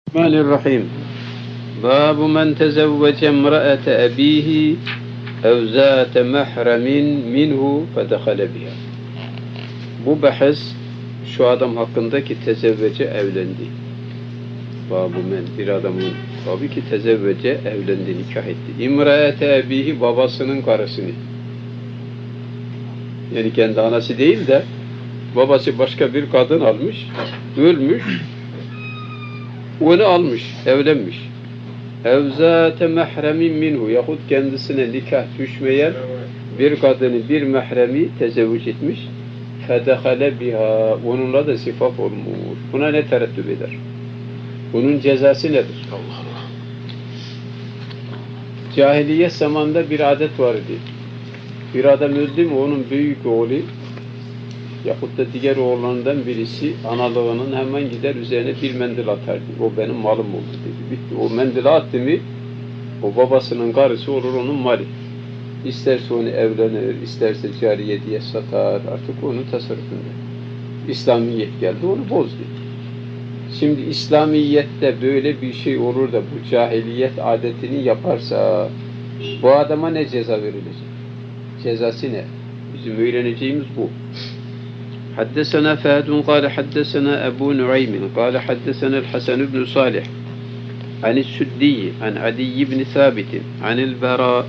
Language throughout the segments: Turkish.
Bismillahirrahmanirrahim. Babu men tezevvece emra'ete ebihi ev zâte mehremin minhu fedehale biha. Bu bahis şu adam hakkında ki tezevvece evlendi. Babu men bir adamın tabii ki tezevvece evlendi, nikah etti. İmra'ete ebihi babasının karısını. Yani kendi anası değil de babası başka bir kadın almış, ölmüş. Onu almış, evlenmiş. Evzâte mehremin minhu yahut kendisine nikah düşmeyen bir kadını, bir mehremi tezevvüc etmiş. Fedehale biha. Onunla da sifaf olmuş. Buna ne tereddüt eder? Bunun cezası nedir? Allah Allah. Cahiliye zamanında bir adet vardı. Bir adam öldü mü onun büyük oğlu yahut da diğer oğullarından birisi analığının hemen gider üzerine bir mendil atardı. O benim malım oldu dedi. Bitti. O mendili attı mı o babasının karısı olur onun mali. İsterse onu evlenir, isterse cariye diye satar. Artık onun tasarrufunda. İslamiyet geldi onu bozdu. Şimdi İslamiyet'te böyle bir şey olur da bu cahiliyet adetini yaparsa bu adama ne ceza verilecek? Cezası ne? Bizim öğreneceğimiz bu. حدثنا فهد قال حدثنا أبو نعيم قال حدثنا الحسن بن صالح عن السدي عن عدي بن ثابت عن البراء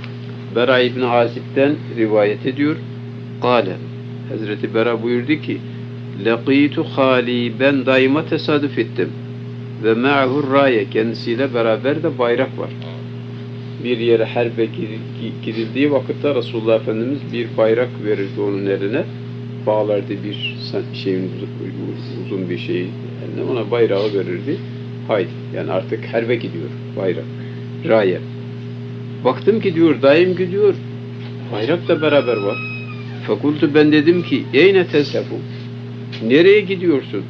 بن عازب'ten rivayet ediyor. قال Hazreti Bera buyurdu ki لقيت خالي ben dayıma tesadüf ettim ve ma'hu raye kendisiyle beraber de bayrak var. Bir yere harbe gidildiği vakitte Resulullah Efendimiz bir bayrak verirdi onun eline. Bağlardı bir şeyin uzun bir şey eline ona bayrağı verirdi. Haydi yani artık harbe gidiyor bayrak. Raye. Baktım ki diyor dayım gidiyor. Bayrak da beraber var. Fakultu ben dedim ki eyne tezhebu? Nereye gidiyorsun?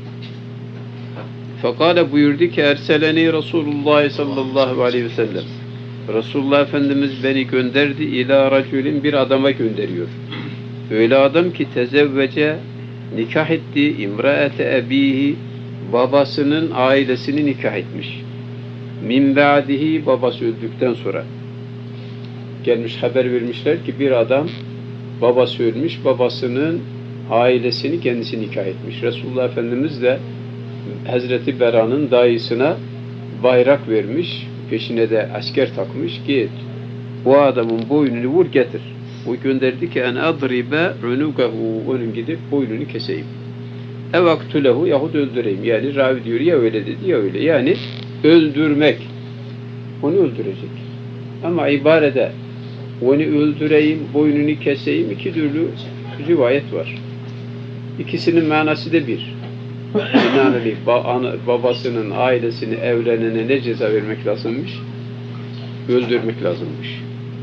Fakale buyurdu ki erseleni Resulullah sallallahu aleyhi ve sellem. Resulullah Efendimiz beni gönderdi ila raculin bir adama gönderiyor. Öyle adam ki tezevvece nikah etti imraete ebihi babasının ailesini nikah etmiş. Min ba'dihi babası öldükten sonra. Gelmiş haber vermişler ki bir adam babası ölmüş babasının ailesini kendisi nikah etmiş. Resulullah Efendimiz de Hazreti Bera'nın dayısına bayrak vermiş. Peşine de asker takmış. Git bu adamın boynunu vur getir. O gönderdi ki en adribe unukahu onun gidip boynunu keseyim. Ev aktulehu yahut öldüreyim. Yani ravi diyor ya öyle dedi ya öyle. Yani öldürmek. Onu öldürecek. Ama ibarede onu öldüreyim, boynunu keseyim iki türlü rivayet var. İkisinin manası da bir. İnanılıyım. Babasının ailesini evlenene ne ceza vermek lazımmış? Öldürmek lazımmış.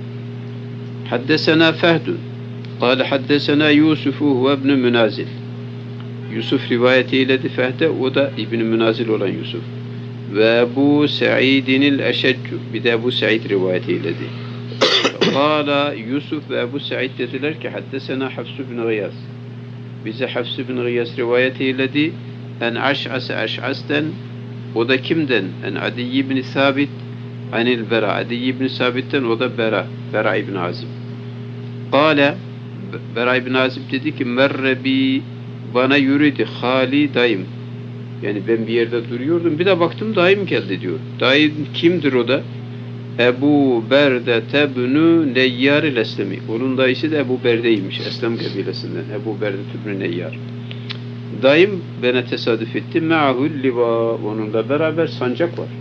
حدثنا فهد قال حدثنا يوسف هو ابن منازل Yusuf rivayeti eyledi Fehde o da İbn Münazil olan Yusuf ve Ebu Sa'id'in el-Eşeccu bir de Ebu Sa'id rivayeti eyledi. Kala Yusuf ve Ebu Sa'id dediler ki haddesena Hafs ibn Gıyas bize Hafs ibn Gıyas rivayeti eyledi en Aş'as'ten o da kimden? En Adi ibn Sabit anil Bera Adi ibn Sabit'ten o da Bera ibn Azib. Kale Bera ibn Azib dedi ki merrebi bana yürüdü hali dayım. Yani ben bir yerde duruyordum. Bir de baktım dayım geldi diyor. Dayım kimdir o da? Ebu Berde tebnü Neyyar-ı Eslemi. Onun dayısı da Ebu Berde'ymiş. Eslem kabilesinden. Ebu Berde tebnü Neyyar. Dayım bana tesadüf etti. Me'ahul liva. Onunla beraber sancak var.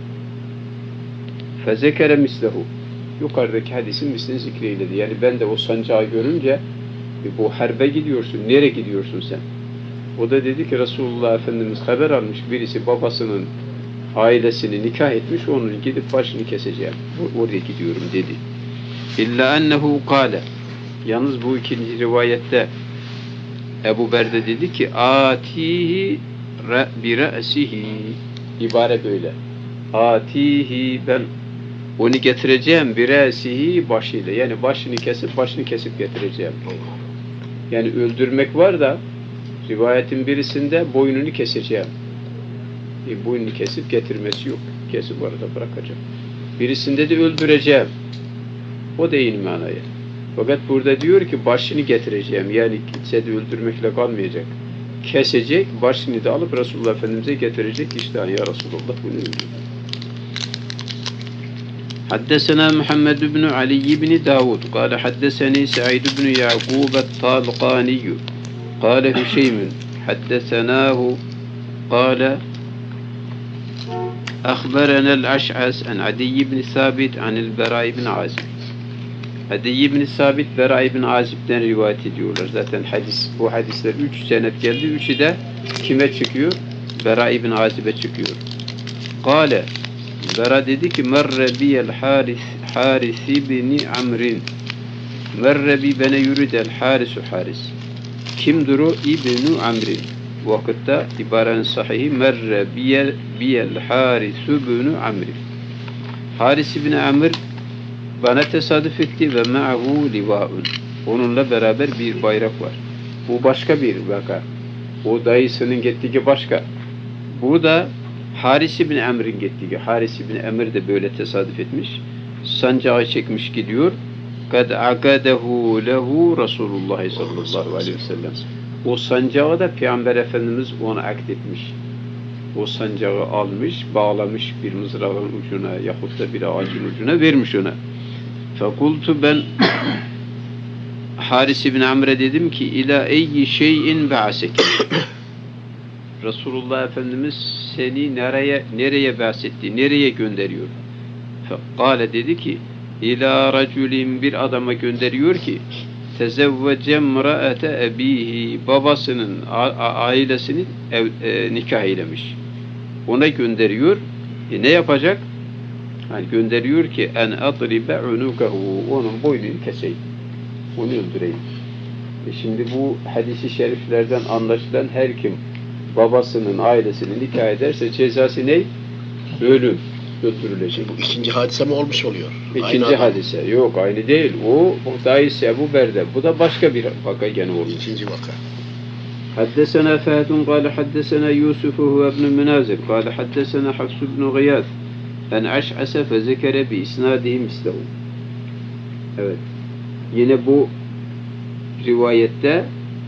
Fezekere mislehu. Yukarıdaki hadisin mislini zikreyledi. Yani ben de o sancağı görünce bu harbe gidiyorsun. Nereye gidiyorsun sen? O da dedi ki Resulullah Efendimiz haber almış. Birisi babasının ailesini nikah etmiş. Onun gidip başını keseceğim. Oraya gidiyorum dedi. İlla ennehu kâle. Yalnız bu ikinci rivayette Ebu Berde dedi ki atihi bi re'sihi. İbare böyle. Atihi ben onu getireceğim biresihi başıyla. Yani başını kesip getireceğim. Yani öldürmek var da rivayetin birisinde boynunu keseceğim. boynunu kesip getirmesi yok. Kesip orada bırakacak. Birisinde de öldüreceğim. O da aynı manaya. Fakat burada diyor ki başını getireceğim. Yani kimse de öldürmekle kalmayacak. Kesecek, başını da alıp Resulullah Efendimiz'e getirecek. İşte ya Resulullah bunu öldürdü. حدثنا محمد بن علي بن داود قال حدثني سعيد بن يعقوب الطالقاني قال هشيم حدثناه قال أخبرنا الأشعث عن عدي بن ثابت عن البراء بن عازب. Adi ibn Sabit, Bera ibn Azib'den rivayet ediyorlar. Zaten bu hadisler 3 senet geldi. Üçü de kime çıkıyor? Bera ibn Azib'e çıkıyor. Kale, Bera dedi ki merre biyel Haris ibn Amrin. Merre bi bana yürüdü el Haris. Kimdir o? İbn Amrin. Bu vakitte ibarenin sahihi merre biyel Haris ibn Amrin. Haris ibn Amr bana tesadüf etti ve ma'hu livaun. Onunla beraber bir bayrak var. Bu başka bir vaka. O dayısının gittiği başka. Bu da Haris ibn Amr'in gittiği. Haris ibn Amr de böyle tesadüf etmiş. Sancağı çekmiş gidiyor. Kad agadehu lehu Resulullah sallallahu aleyhi ve sellem. O sancağı da Peygamber Efendimiz ona akdetmiş. O sancağı almış, bağlamış bir mızrağın ucuna yahut da bir ağacın ucuna vermiş ona. Fekultu ben Haris ibn Amr'e dedim ki ila eyyi şeyin ba'aseke. Resulullah Efendimiz seni nereye bahsetti, nereye gönderiyor? Fekale dedi ki ila raculin bir adama gönderiyor ki tezevvece emraate ebihi babasının ailesini nikah eylemiş. Ona gönderiyor. Ne yapacak? Yani gönderiyor ki en atribe unukahu onun boynunu keseyim. Onu öldüreyim. Şimdi bu hadisi şeriflerden anlaşılan her kim babasının ailesini nikah ederse cezası ne? Ölüm. Öldürülecek. Bu ikinci hadise mi olmuş oluyor? İkinci hadise. Yok aynı değil. O dayısı Ebu Berde. Bu da başka bir vaka gene oluyor. İkinci vaka. حدثنا فهد قال حدثنا يوسف هو ابن منازل قال حدثنا حفص بن غياث أن أشعث فذكر بإسناده مثله. Evet. Yine bu rivayette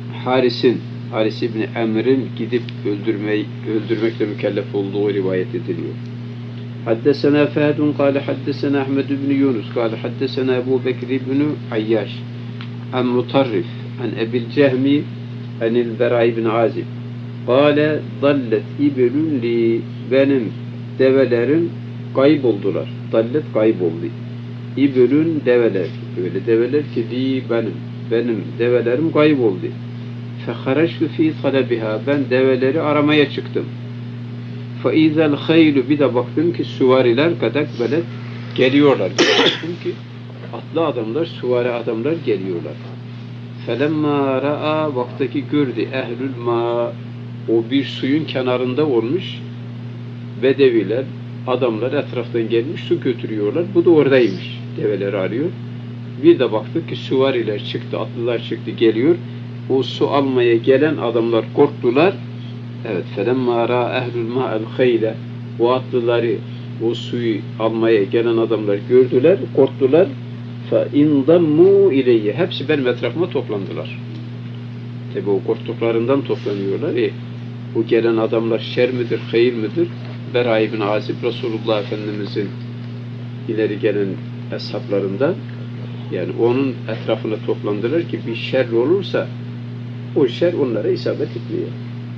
Haris ibn Amr'in gidip öldürmekle mükellef olduğu rivayet ediliyor. حدثنا فهد قال حدثنا أحمد بن يونس قال حدثنا أبو بكر بن عياش عن مطرف عن أبي الجهم عن البراء بن عازب قال ضلت إبل لي benim develerim kayboldular. Dallet kayboldu. İbülün develer. Öyle develer ki li benim develerim kayboldu. Fehareştu fi talabiha ben develeri aramaya çıktım. فَاِذَا الْخَيْلُ bir de baktım ki süvariler kadak böyle geliyorlar. Baktım ki atlı adamlar, süvari adamlar geliyorlar. فَلَمَّا رَأَى vaktaki gördü ehlül ma o bir suyun kenarında olmuş bedeviler, adamlar etraftan gelmiş su götürüyorlar. Bu da oradaymış. Develeri arıyor. Bir de baktık ki süvariler çıktı, atlılar çıktı geliyor. O su almaya gelen adamlar korktular. Evet, فَلَمَّا رَا اَهْلُ الْمَاءَ الْخَيْلَ o atlıları, o suyu almaya gelen adamlar gördüler, korktular. فَاِنْضَمُّوا اِلَيَّ hepsi benim etrafıma toplandılar. Tabi o korktuklarından toplanıyorlar. Bu gelen adamlar şer midir, hayır midir? Bera ibn Azib, Resulullah Efendimiz'in ileri gelen eshaplarından, yani onun etrafına toplandılar ki bir şer olursa o şer onlara isabet etmiyor.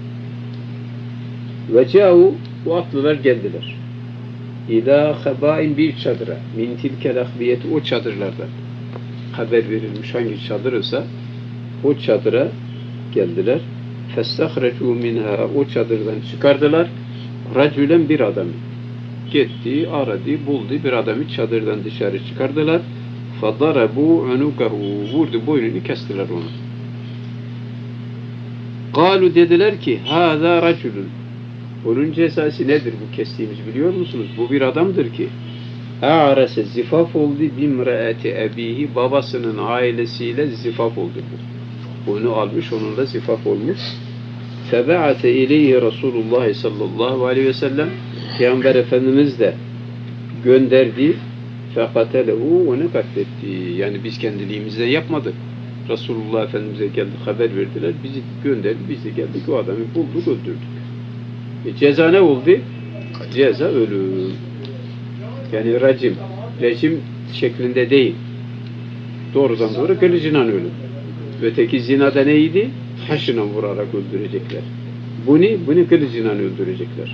Ve câhu bu atlılar geldiler. İlâ habâin bir çadıra min tilkel ahbiyeti o çadırlardan haber verilmiş hangi çadır ise o çadıra geldiler. Festahrecû minhâ o çadırdan çıkardılar. Racülen bir adamı. Gitti, aradı, buldu bir adamı çadırdan dışarı çıkardılar. Fadarabu unukahu vurdu boynunu kestiler onu. Kalu dediler ki hâzâ racülün onun cezası nedir bu kestiğimiz biliyor musunuz? Bu bir adamdır ki a'rase zifaf oldu bimraati ebihi babasının ailesiyle zifaf oldu bu. Onu almış onunla zifaf olmuş. فَبَعَثَ اِلَيْهِ Resulullah sallallahu aleyhi ve sellem Peygamber Efendimiz de gönderdi. فَقَتَلَهُ onu katletti. Yani biz kendiliğimizden yapmadık. Resulullah Efendimiz'e geldi, haber verdiler. Bizi gönderdi, biz de geldik. O adamı bulduk, öldürdük. Ceza ne oldu? Ceza ölüm. Yani rejim şeklinde değil. Doğrudan doğru kılıcıyla ölüm. Öteki zinada neydi? Taşına vurarak öldürecekler. Bunu kılıcıyla öldürecekler.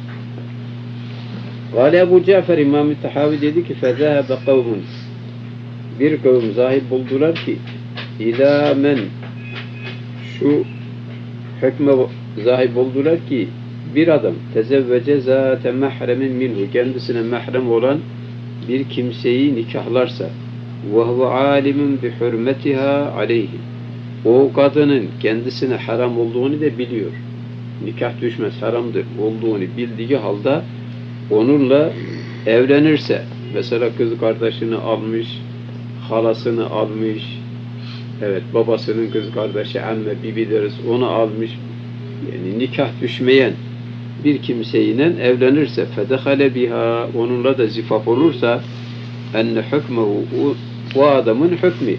Gâle Ebu Cafer İmam-ı Tahavi dedi ki فَذَهَبَ قَوْمٌ bir kavim zahip buldular ki İlâ men şu hükme zahip oldular ki bir adam tezevvece zâte mehremin minhu kendisine mehrem olan bir kimseyi nikahlarsa ve huve alimun bi hürmetiha aleyhi o kadının kendisine haram olduğunu da biliyor. Nikah düşmez, haramdır olduğunu bildiği halde onunla evlenirse mesela kız kardeşini almış, halasını almış, evet babasının kız kardeşi amme bibi deriz onu almış, yani nikah düşmeyen bir kimseyle evlenirse fedehale biha onunla da zifaf olursa enne hükmehu o adamın hükmü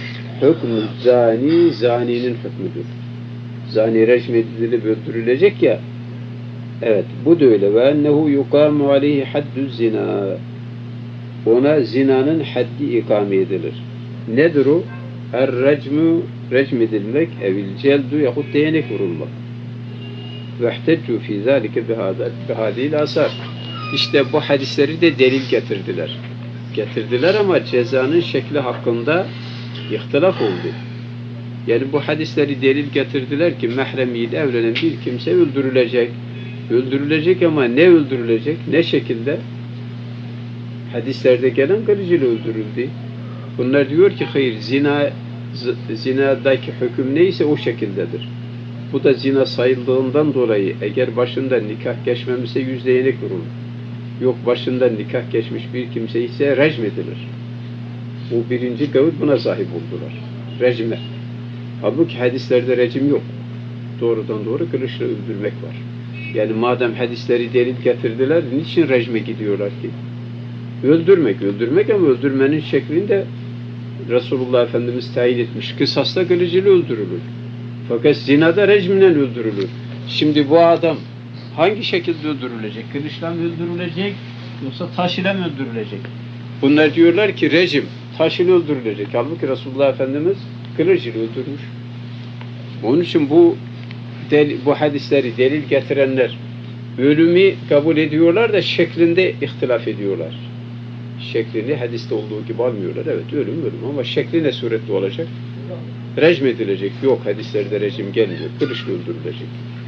zaninin hükmüdür. Zani rejim edilip öldürülecek ya, evet bu da öyle ve ennehu yukamu aleyhi haddü zina ona zinanın haddi ikame edilir. Nedir o? Recm edilmek evil celdu yahut değnek vurulmak. Vehteccu fî zâlike bihâdîl asar. İşte bu hadisleri de delil getirdiler. Getirdiler ama cezanın şekli hakkında ihtilaf oldu. Yani bu hadisleri delil getirdiler ki mehremiyle evlenen bir kimse öldürülecek. Öldürülecek ama ne öldürülecek? Ne şekilde? Hadislerde gelen kılıcıyla öldürüldü. Bunlar diyor ki hayır zinadaki hüküm neyse o şekildedir. Bu da zina sayıldığından dolayı eğer başında nikah geçmemişse yüzde vurulur. Yok başında nikah geçmiş bir kimse ise rejim edilir. Bu birinci kavul buna sahip oldular. Rejime. Halbuki hadislerde rejim yok. Doğrudan doğru kılıçla öldürmek var. Yani madem hadisleri delil getirdiler, niçin rejime gidiyorlar ki? Öldürmek ama öldürmenin şeklinde Resulullah Efendimiz tayin etmiş. Kısasla kılıcıyla öldürülür. Fakat zinada rejimle öldürülür. Şimdi bu adam hangi şekilde öldürülecek? Kılıçla mı öldürülecek yoksa taş ile mi öldürülecek? Bunlar diyorlar ki rejim taş ile öldürülecek. Halbuki Resulullah Efendimiz kılıç ile öldürmüş. Onun için bu hadisleri delil getirenler ölümü kabul ediyorlar da şeklinde ihtilaf ediyorlar. Şeklini hadiste olduğu gibi almıyorlar. Evet ölüm ama şekli ne suretli olacak? Rejim edilecek. Yok hadislerde rejim gelmiyor. Kılıçla öldürülecek.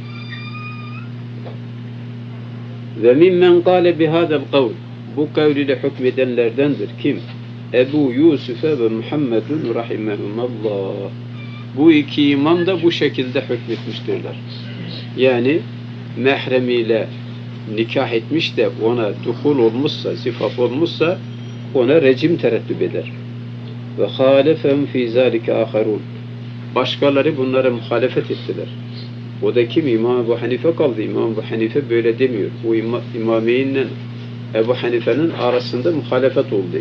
Ve mimmen kâle bihâdel kavl bu kavl ile hükmedenlerdendir. Kim? Ebu Yusuf'e ve Muhammedun rahimehumallah. Bu iki imam da bu şekilde hükmetmiştirler. Yani mehremiyle nikah etmiş de ona duhul olmuşsa, zifaf olmuşsa ona rejim tereddüt eder. Ve halefem fî zâlike âherûn. Başkaları bunlara muhalefet ettiler. O da kim? İmam Ebu Hanife kaldı. İmam Ebu Hanife böyle demiyor. O İmameynle Ebu Hanife'nin arasında muhalefet oldu.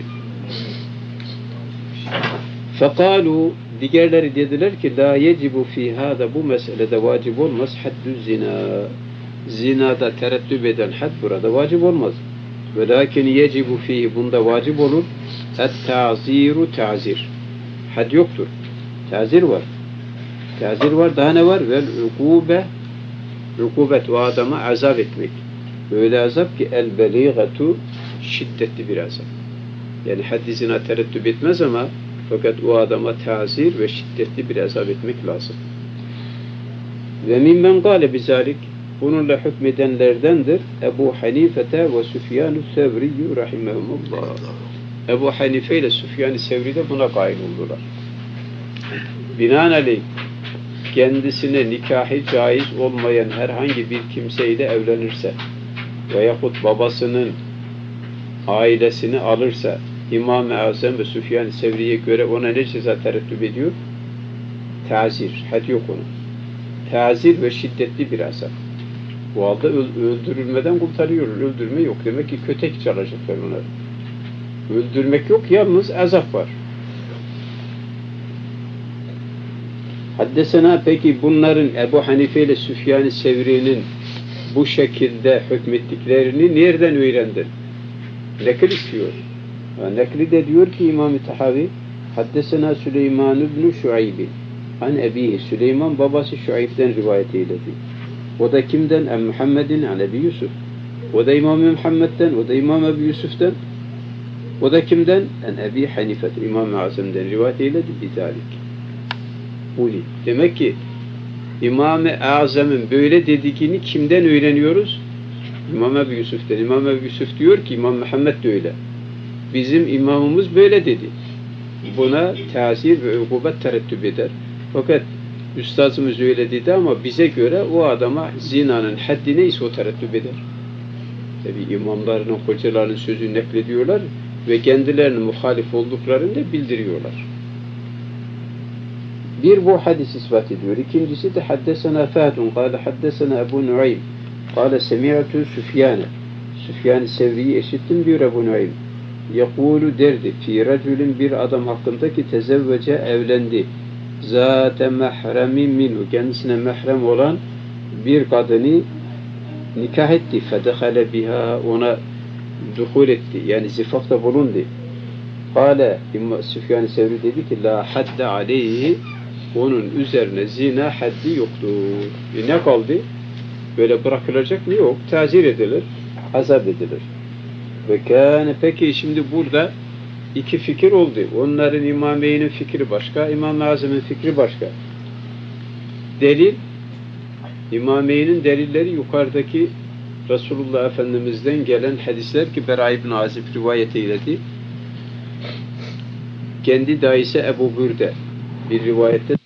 Fekalu diğerleri dediler ki la yecibu fi hâda bu meselede vacip olmaz haddü zina. Zinada tereddüt eden had burada vacip olmaz. Ve lakin yecibu fihi bunda vacip olur. Et-ta'ziru ta'zir. Had yoktur. Ta'zir var. Ta'zir var. Daha ne var? Vel ukubet o adama azap etmek. Öyle azap ki el-beligatu şiddetli bir azap. Yani haddi zina tereddüt etmez ama fakat o adama ta'zir ve şiddetli bir azap etmek lazım. Ve mimmen gâle bizalik bununla hükmedenlerdendir Ebu Hanifete ve Süfyan-ı Sevriyyü rahimehumullah. Ebu Hanife ile Süfyan-ı Sevri de buna kail oldular. Binaenaleyh kendisine nikahı caiz olmayan herhangi bir kimseyle evlenirse veyahut babasının ailesini alırsa İmam-ı Azam ve Süfyan-ı Sevri'ye göre ona ne ceza tereddüt ediyor? Ta'zir. Had yok onun. tazir ve şiddetli bir azap. Bu halde öldürülmeden kurtarıyor. Öldürme yok. Demek ki kötek çalacaklar onları. Öldürmek yok, yalnız azap var. Haddesena, peki bunların Ebu Hanife ile Süfyan-ı Sevri'nin bu şekilde hükmettiklerini nereden öğrendin? Nekil istiyor. Nekli de diyor ki İmam-ı Tahavi, Haddesena Süleyman ibn Şuayb'in an ebihi, Süleyman babası Şuayb'den rivayet eyledi. O da kimden? En Muhammedin an Ebi Yusuf. O da İmam-ı Muhammed'den, o da İmam Ebi Yusuf'tan. O da kimden? En Ebi Hanifet, İmam-ı Azam'dan rivayet eyledi. Bizalik. Uli. Demek ki İmam-ı Azam'ın böyle dediğini kimden öğreniyoruz? İmam Ebi Yusuf'tan. İmam Ebi Yusuf diyor ki İmam Muhammed de öyle. Bizim imamımız böyle dedi. Buna tasir ve ukubet terettüp eder. Fakat üstazımız öyle dedi ama bize göre o adama zinanın haddi neyse o terettüp eder. Tabi imamlarının, hocaların sözünü naklediyorlar ve kendilerinin muhalif olduklarını da bildiriyorlar. Bir bu hadis ispat ediyor. İkincisi de haddesena Fadun kâle haddesena Ebu Nuaym kâle semi'tu Süfyan'e. Süfyan-ı Sevri'yi eşittim diyor Ebu Nuaym. Yekûlu derdi fi racülün bir adam hakkında ki tezevvece evlendi. Zâte mehremin minhu, kendisine mehrem olan bir kadını nikah etti. Fedehale biha, ona duhul etti. Yani zifafta bulundu. Kâle Süfyan-ı Sevri dedi ki la hadde aleyhi, onun üzerine zina haddi yoktur. Ne kaldı? Böyle bırakılacak mı? Yok. Tazir edilir, azap edilir. Ve kâne, peki şimdi burada iki fikir oldu. Onların İmameyn'in fikri başka, İmam-ı Azam'ın fikri başka. Delil, İmameyn'in delilleri yukarıdaki Resulullah Efendimiz'den gelen hadisler ki Bera ibn Azib rivayet eyledi. Kendi dayısı Ebu Bürde bir rivayette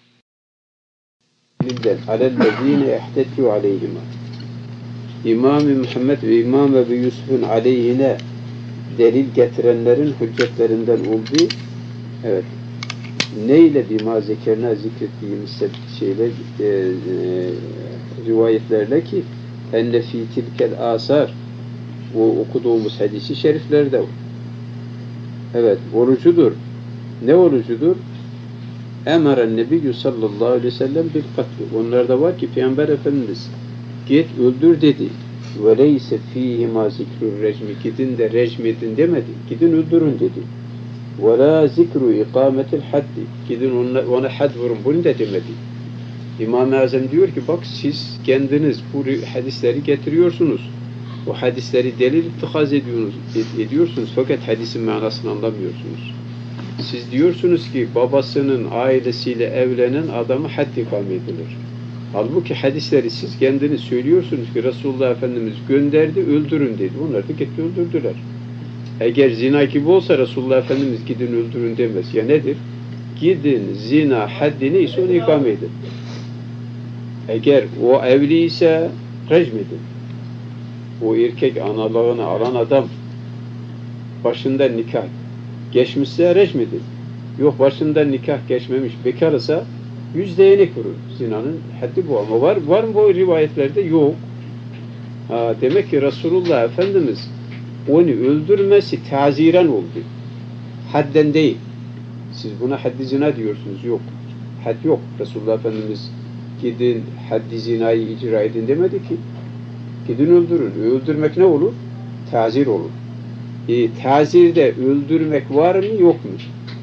alellezine ihtettu aleyhima. İmam-ı Muhammed ve İmam Ebu Yusuf'un aleyhine delil getirenlerin hüccetlerinden oldu. Evet. Neyle bima zekerna zikrettiğimiz şeyler rivayetlerle ki enne fi tilkel asar, bu okuduğumuz hadisi şeriflerde evet orucudur. Ne orucudur? Emaren Nebiyyü sallallahu aleyhi ve sellem bil katli. Onlarda var ki Peygamber Efendimiz git öldür dedi. Ve leyse fîhimâ zikrur recmi. Gidin de recm edin demedi. Gidin öldürün dedi. Ve lâ zikru ikâmetil haddi. Gidin ona had vurun. Bunu da demedi. İmam-ı Azam diyor ki bak siz kendiniz bu hadisleri getiriyorsunuz. O hadisleri delil ittikaz ediyorsunuz. Fakat hadisin manasını anlamıyorsunuz. Siz diyorsunuz ki babasının ailesiyle evlenen adamı had ikame edilir. Halbuki hadisleri siz kendiniz söylüyorsunuz ki Resulullah Efendimiz gönderdi, öldürün dedi. Onlar da gitti öldürdüler. Eğer zina gibi olsa Resulullah Efendimiz gidin öldürün demez. Ya nedir? Gidin zina haddini ise onu ikame edin. Eğer o evli ise recm edin. O erkek analığını alan adam başında nikah geçmişse recm edin. Yok başında nikah geçmemiş bekar ise 100 değnek vurur. Zinanın haddi bu ama var mı bu rivayetlerde? Yok. Demek ki Resulullah Efendimiz onu öldürmesi taziren oldu. Hadden değil. Siz buna haddi zina diyorsunuz. Yok. Had yok. Resulullah Efendimiz gidin haddi zinayı icra edin demedi ki. Gidin öldürün. Öldürmek ne olur? Tazir olur. Tazirde öldürmek var mı yok mu?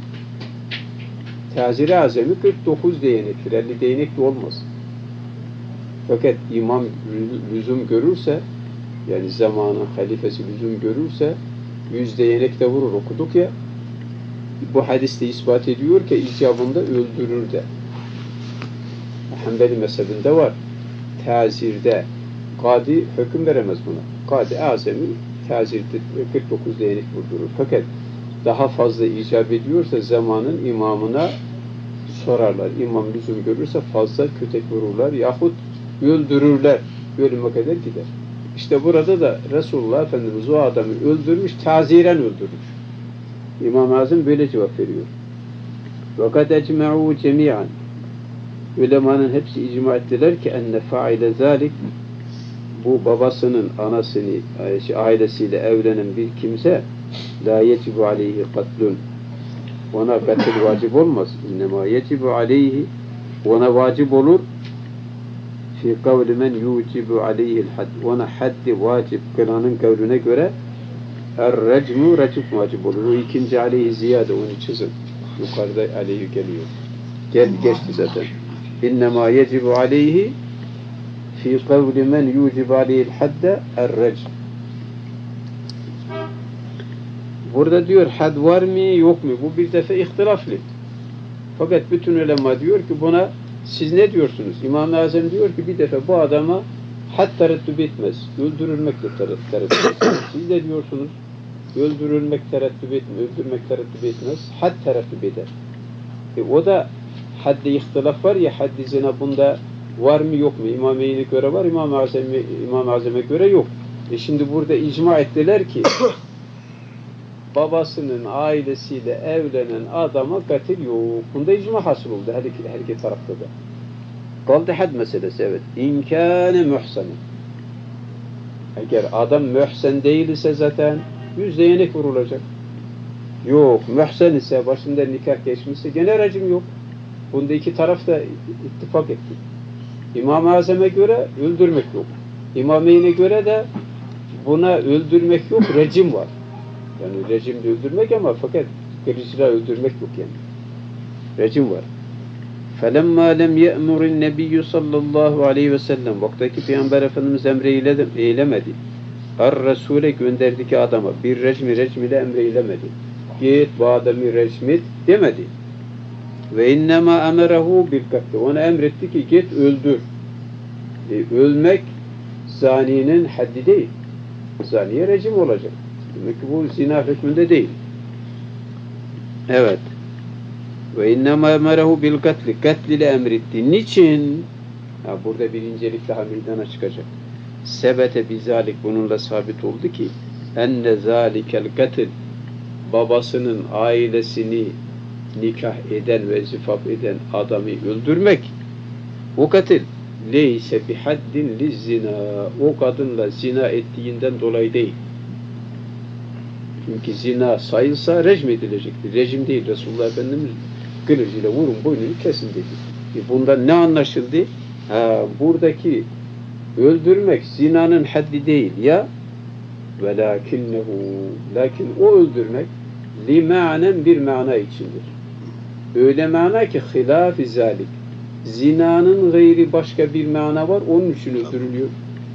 Tazir-i azami 49 değnektir. 50 değnek de olmaz. Fakat imam lüzum görürse, yani zamanın halifesi lüzum görürse 100 değnek de vurur, okuduk ya. Bu hadiste ispat ediyor ki icabında öldürür de. Hanbeli mezhebinde var. Tazirde kadi hüküm veremez buna. Kadi azami tazirde 49 değnek vurdurur. Fakat daha fazla icap ediyorsa zamanın imamına sorarlar. İmam lüzum görürse fazla kötek vururlar yahut öldürürler. Ölüme kadar gider. İşte burada da Resulullah Efendimiz o adamı öldürmüş, taziren öldürmüş. İmam-ı Azam böyle cevap veriyor. وَقَدْ اَجْمَعُوا جَمِيعًا Ulemanın hepsi icma ettiler ki enne faile zalik, bu babasının anasını ailesiyle evlenen bir kimse la yecibu aleyhi katlun, ona katil vacip olmaz. İnnemâ yecibu aleyhi, ona vacip olur fi kavli men yucibu aleyhi'l had, ona haddi vacip kılanın kavline göre er-recmu, recm vacip olur. O ikinci aleyhi ziyade, onu çizin. Yukarıda aleyhi geliyor. Geçti zaten. İnnemâ yecibu aleyhi fi kavli men yucibu aleyhi'l hadde er-recm. Burada diyor had var mı yok mu? Bu bir defa ihtilaflı. Fakat bütün ulema diyor ki buna siz ne diyorsunuz? İmam-ı Azam diyor ki bir defa bu adama had tereddüt etmez. Öldürülmekle tereddüt etmez. Siz de diyorsunuz öldürülmek tereddüt etmez. Öldürmek tereddüt etmez. Had tereddüt eder. O da haddi ihtilaf var ya, haddi zina bunda var mı yok mu? İmam-ı göre var, İmam-ı Azam'a göre yok. Şimdi burada icma ettiler ki babasının ailesiyle evlenen adama katil yok. Bunda icma hasıl oldu her iki tarafta da. Kaldı had meselesi, evet. İmkâne muhsene. Eğer adam muhsen değil ise zaten yüzde yenik vurulacak. Yok, muhsen ise başında nikah geçmişse gene rejim yok. Bunda iki taraf da ittifak etti. İmam-ı Azam'a göre öldürmek yok. İmam-ı göre de buna öldürmek yok, rejim var. Yani rejimde öldürmek ama fakat kılıçla öldürmek yok yani. Rejim var. فَلَمَّا لَمْ يَأْمُرِ النَّبِيُّ sallallahu aleyhi ve sellem, vaktaki Peygamber Efendimiz eylemedi. Er-Resul'e gönderdi adama bir recmi ile emreylemedi. Git bu adamı recmit demedi. Ve innema emerehu bil katli, ona emretti ki git öldür. Ölmek zaninin haddi değil. Zaniye rejim olacak. Demek ki bu zina hükmünde değil. Evet. Ve innema emerehu bil katli, katl ile emretti. Niçin? Burada bir incelik daha meydana çıkacak. Sebete bizalik, bununla sabit oldu ki enne zalikel katil, babasının ailesini nikah eden ve zifaf eden adamı öldürmek, o katil leyse bihaddin lizzina, o kadınla zina ettiğinden dolayı değil. Çünkü zina sayılsa rejim edilecektir. Rejim değil. Resulullah Efendimiz kılıcıyla vurun boynunu kesin dedi. Bundan ne anlaşıldı? Buradaki öldürmek zinanın haddi değil ya, lakin o öldürmek limanen bir mana içindir. Öyle mana ki hilaf-i zalik. Zinanın gayri başka bir mana var, onun için öldürülüyor.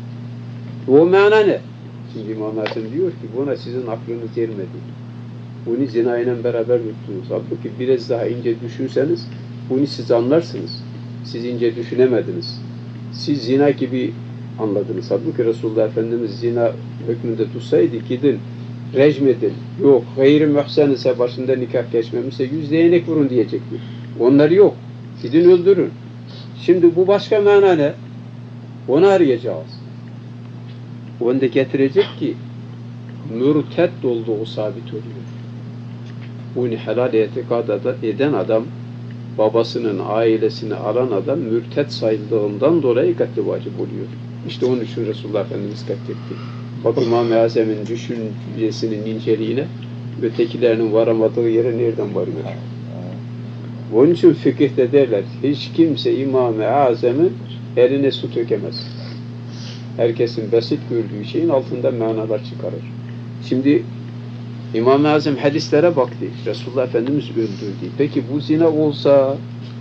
O mana ne? Şimdi İmam Hasan diyor ki buna sizin aklınız ermedi. Bunu zinayla beraber yuttunuz. Halbuki biraz daha ince düşünseniz bunu siz anlarsınız. Siz ince düşünemediniz. Siz zina gibi anladınız. Halbuki Resulullah Efendimiz zina hükmünde tutsaydı gidin rejim edin. Yok, gayri mühsen ise başında nikah geçmemişse 100 değnek vurun diyecekti. Onlar yok. Gidin öldürün. Şimdi bu başka mana ne? Onu arayacağız. Onu da getirecek ki mürted olduğu sabit oluyor. Bunu helal itikad eden adam, babasının ailesini alan adam mürted sayıldığından dolayı katli vacip oluyor. İşte onun için Resulullah Efendimiz katletti. Bak İmam-ı Azam'ın düşüncesinin inceliğine, ötekilerinin varamadığı yere nereden varıyor? Onun için fıkıhta derler, hiç kimse İmam-ı Azam'ın eline su tökemez. Herkesin basit gördüğü şeyin altından manalar çıkarır. Şimdi İmam-ı Azam hadislere baktı. Resulullah Efendimiz öldürdü. Peki bu zina olsa,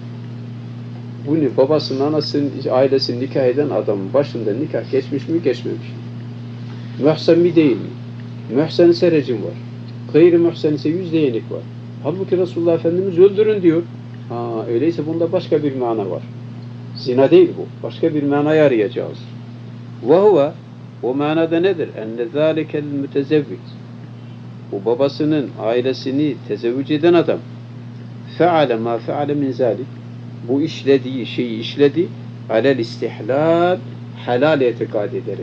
bunu babasının, anasının, ailesinin nikah eden adamın başında nikah geçmiş mi, geçmemiş mi? Mühsen mi, değil mi? Mühsen ise rejim var. Gayri mühsen ise 100 değnek var. Halbuki Resulullah Efendimiz öldürün diyor. Öyleyse bunda başka bir mana var. Zina değil bu. Başka bir manayı arayacağız. وَهُوَ, o manada nedir? اَنَّ ذَٰلِكَ الْمُتَزَوِّجِ, o babasının ailesini tezevvüc eden adam فَعَلَ مَا فَعَلَ مِنْ ذَٰلِكِ, bu işlediği şeyi işledi alel istihlal, helal itikad ederek.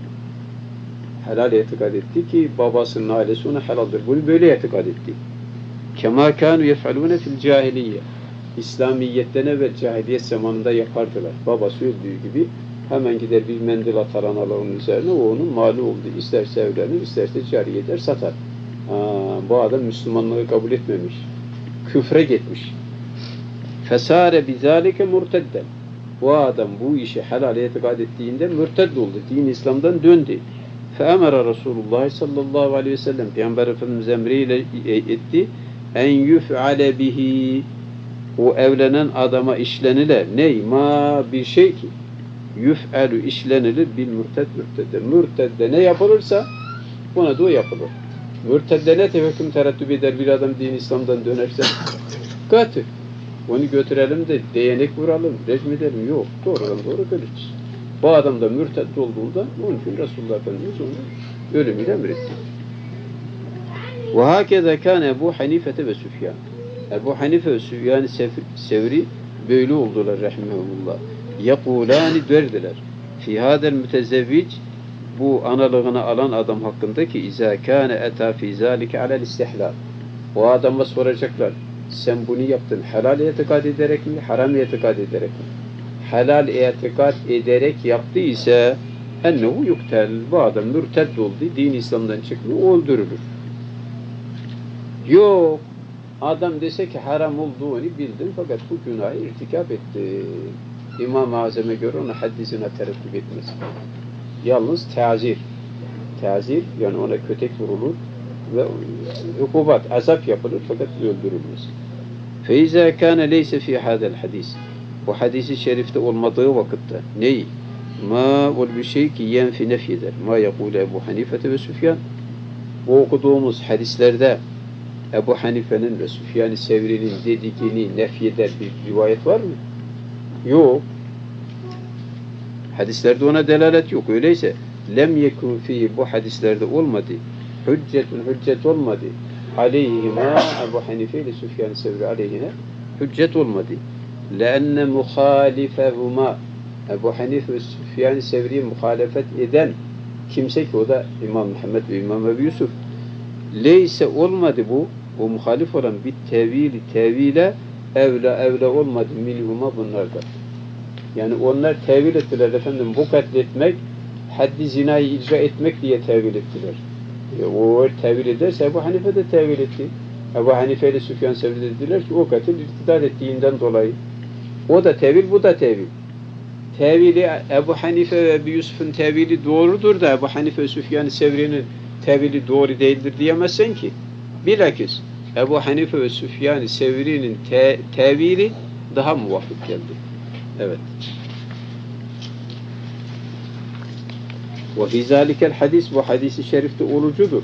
Helal itikad etti ki babasının ailesi ona helaldir. Bunu böyle itikad etti. كَمَا كَانُوا يَفْعَلُونَ فِي الْجَاهِلِيَّةِ, İslamiyetten evvel cahiliyet zamanında yapardılar. Babası öldüğü gibi hemen gider bir mendil atar analığının üzerine, o onun mali oldu. İsterse evlenir, isterse cariye eder, satar. Bu adam Müslümanlığı kabul etmemiş. Küfre gitmiş. Fesare bizalike murtedden. Bu adam bu işi helal itikad ettiğinde mürted oldu. Din İslam'dan döndü. Feemere Resulullah sallallahu aleyhi ve sellem Peygamber Efendimiz emriyle etti. En yuf'ale bihi, o evlenen adama işlenilir. Ney? Ma bir şey ki yuf'alu işlenilir bil mürtedde. Mürtedde ne yapılırsa buna da o yapılır. Mürtedde ne hüküm tereddüt eder bir adam din İslam'dan dönerse? Katı. Onu götürelim de değnek vuralım, rejim edelim. Yok. Doğrudan doğru ölürüz. Bu adam da mürted olduğunda onun için Resulullah Efendimiz onu ölümüyle emretti. Ve hakeza kâne Ebu Hanifete ve Süfyan. Ebu Hanife ve Süfyan-ı Sevri böyle oldular rahimehumullah. Yekulâni derdiler. Fî hâdel mütezevvic, bu analığını alan adam hakkındaki izâ kâne etâ fî zâlike alel istihlâl. O adama soracaklar. Sen bunu yaptın helal itikad ederek mi, haram itikad ederek mi? Helal itikad ederek yaptıysa ennehu yuktel. Bu adam mürted oldu, din İslam'dan çıktı, öldürülür. Yok. Adam dese ki haram olduğunu bildim fakat bu günahı irtikap etti. İmam-ı Azam'a göre ona haddisine tereddüt etmez. Yalnız tazir. Tazir yani ona kötek vurulur ve hukubat, azap yapılır fakat öldürülmez. فَاِذَا كَانَ لَيْسَ فِي هَذَا الْحَدِيثِ, bu hadisi şerifte olmadığı vakitte neyi? Ma ol bir şey ki yenfi nefyeder. Ma yakule Ebu Hanife ve Süfyan. Bu okuduğumuz hadislerde Ebu Hanife'nin ve Süfyan-ı Sevri'nin dediğini nefyeder bir rivayet var mı? Yok. Hadislerde ona delalet yok. Öyleyse lem yekun fi, bu hadislerde olmadı. Hüccet olmadı. Aleyhima, Ebu Hanife ile Süfyan-ı Sevri aleyhine hüccet olmadı. Leenne muhalifehuma, Ebu Hanife ve Süfyan-ı Sevri'ye muhalefet eden kimse ki o da İmam Muhammed ve İmam Ebu Yusuf. Leyse olmadı bu, o muhalif olan bir tevile evla olmadı minhuma bunlardan. Yani onlar tevil ettiler efendim, bu katletmek, haddi zinayı icra etmek diye tevil ettiler. O tevil ederse Ebu Hanife de tevil etti. Ebu Hanife ile Süfyan Sevri dediler ki o katil irtidat ettiğinden dolayı. O da tevil, bu da tevil. Tevili Ebu Hanife ve Ebu Yusuf'un tevili doğrudur da Ebu Hanife ve Süfyan Sevri'nin tevili doğru değildir diyemezsen ki. Bilakis Ebu Hanife ve Süfyan Sevri'nin tevili daha muvafık geldi. Evet. Ve fî zâlikel hadis, bu hadisi şerifte olucudur.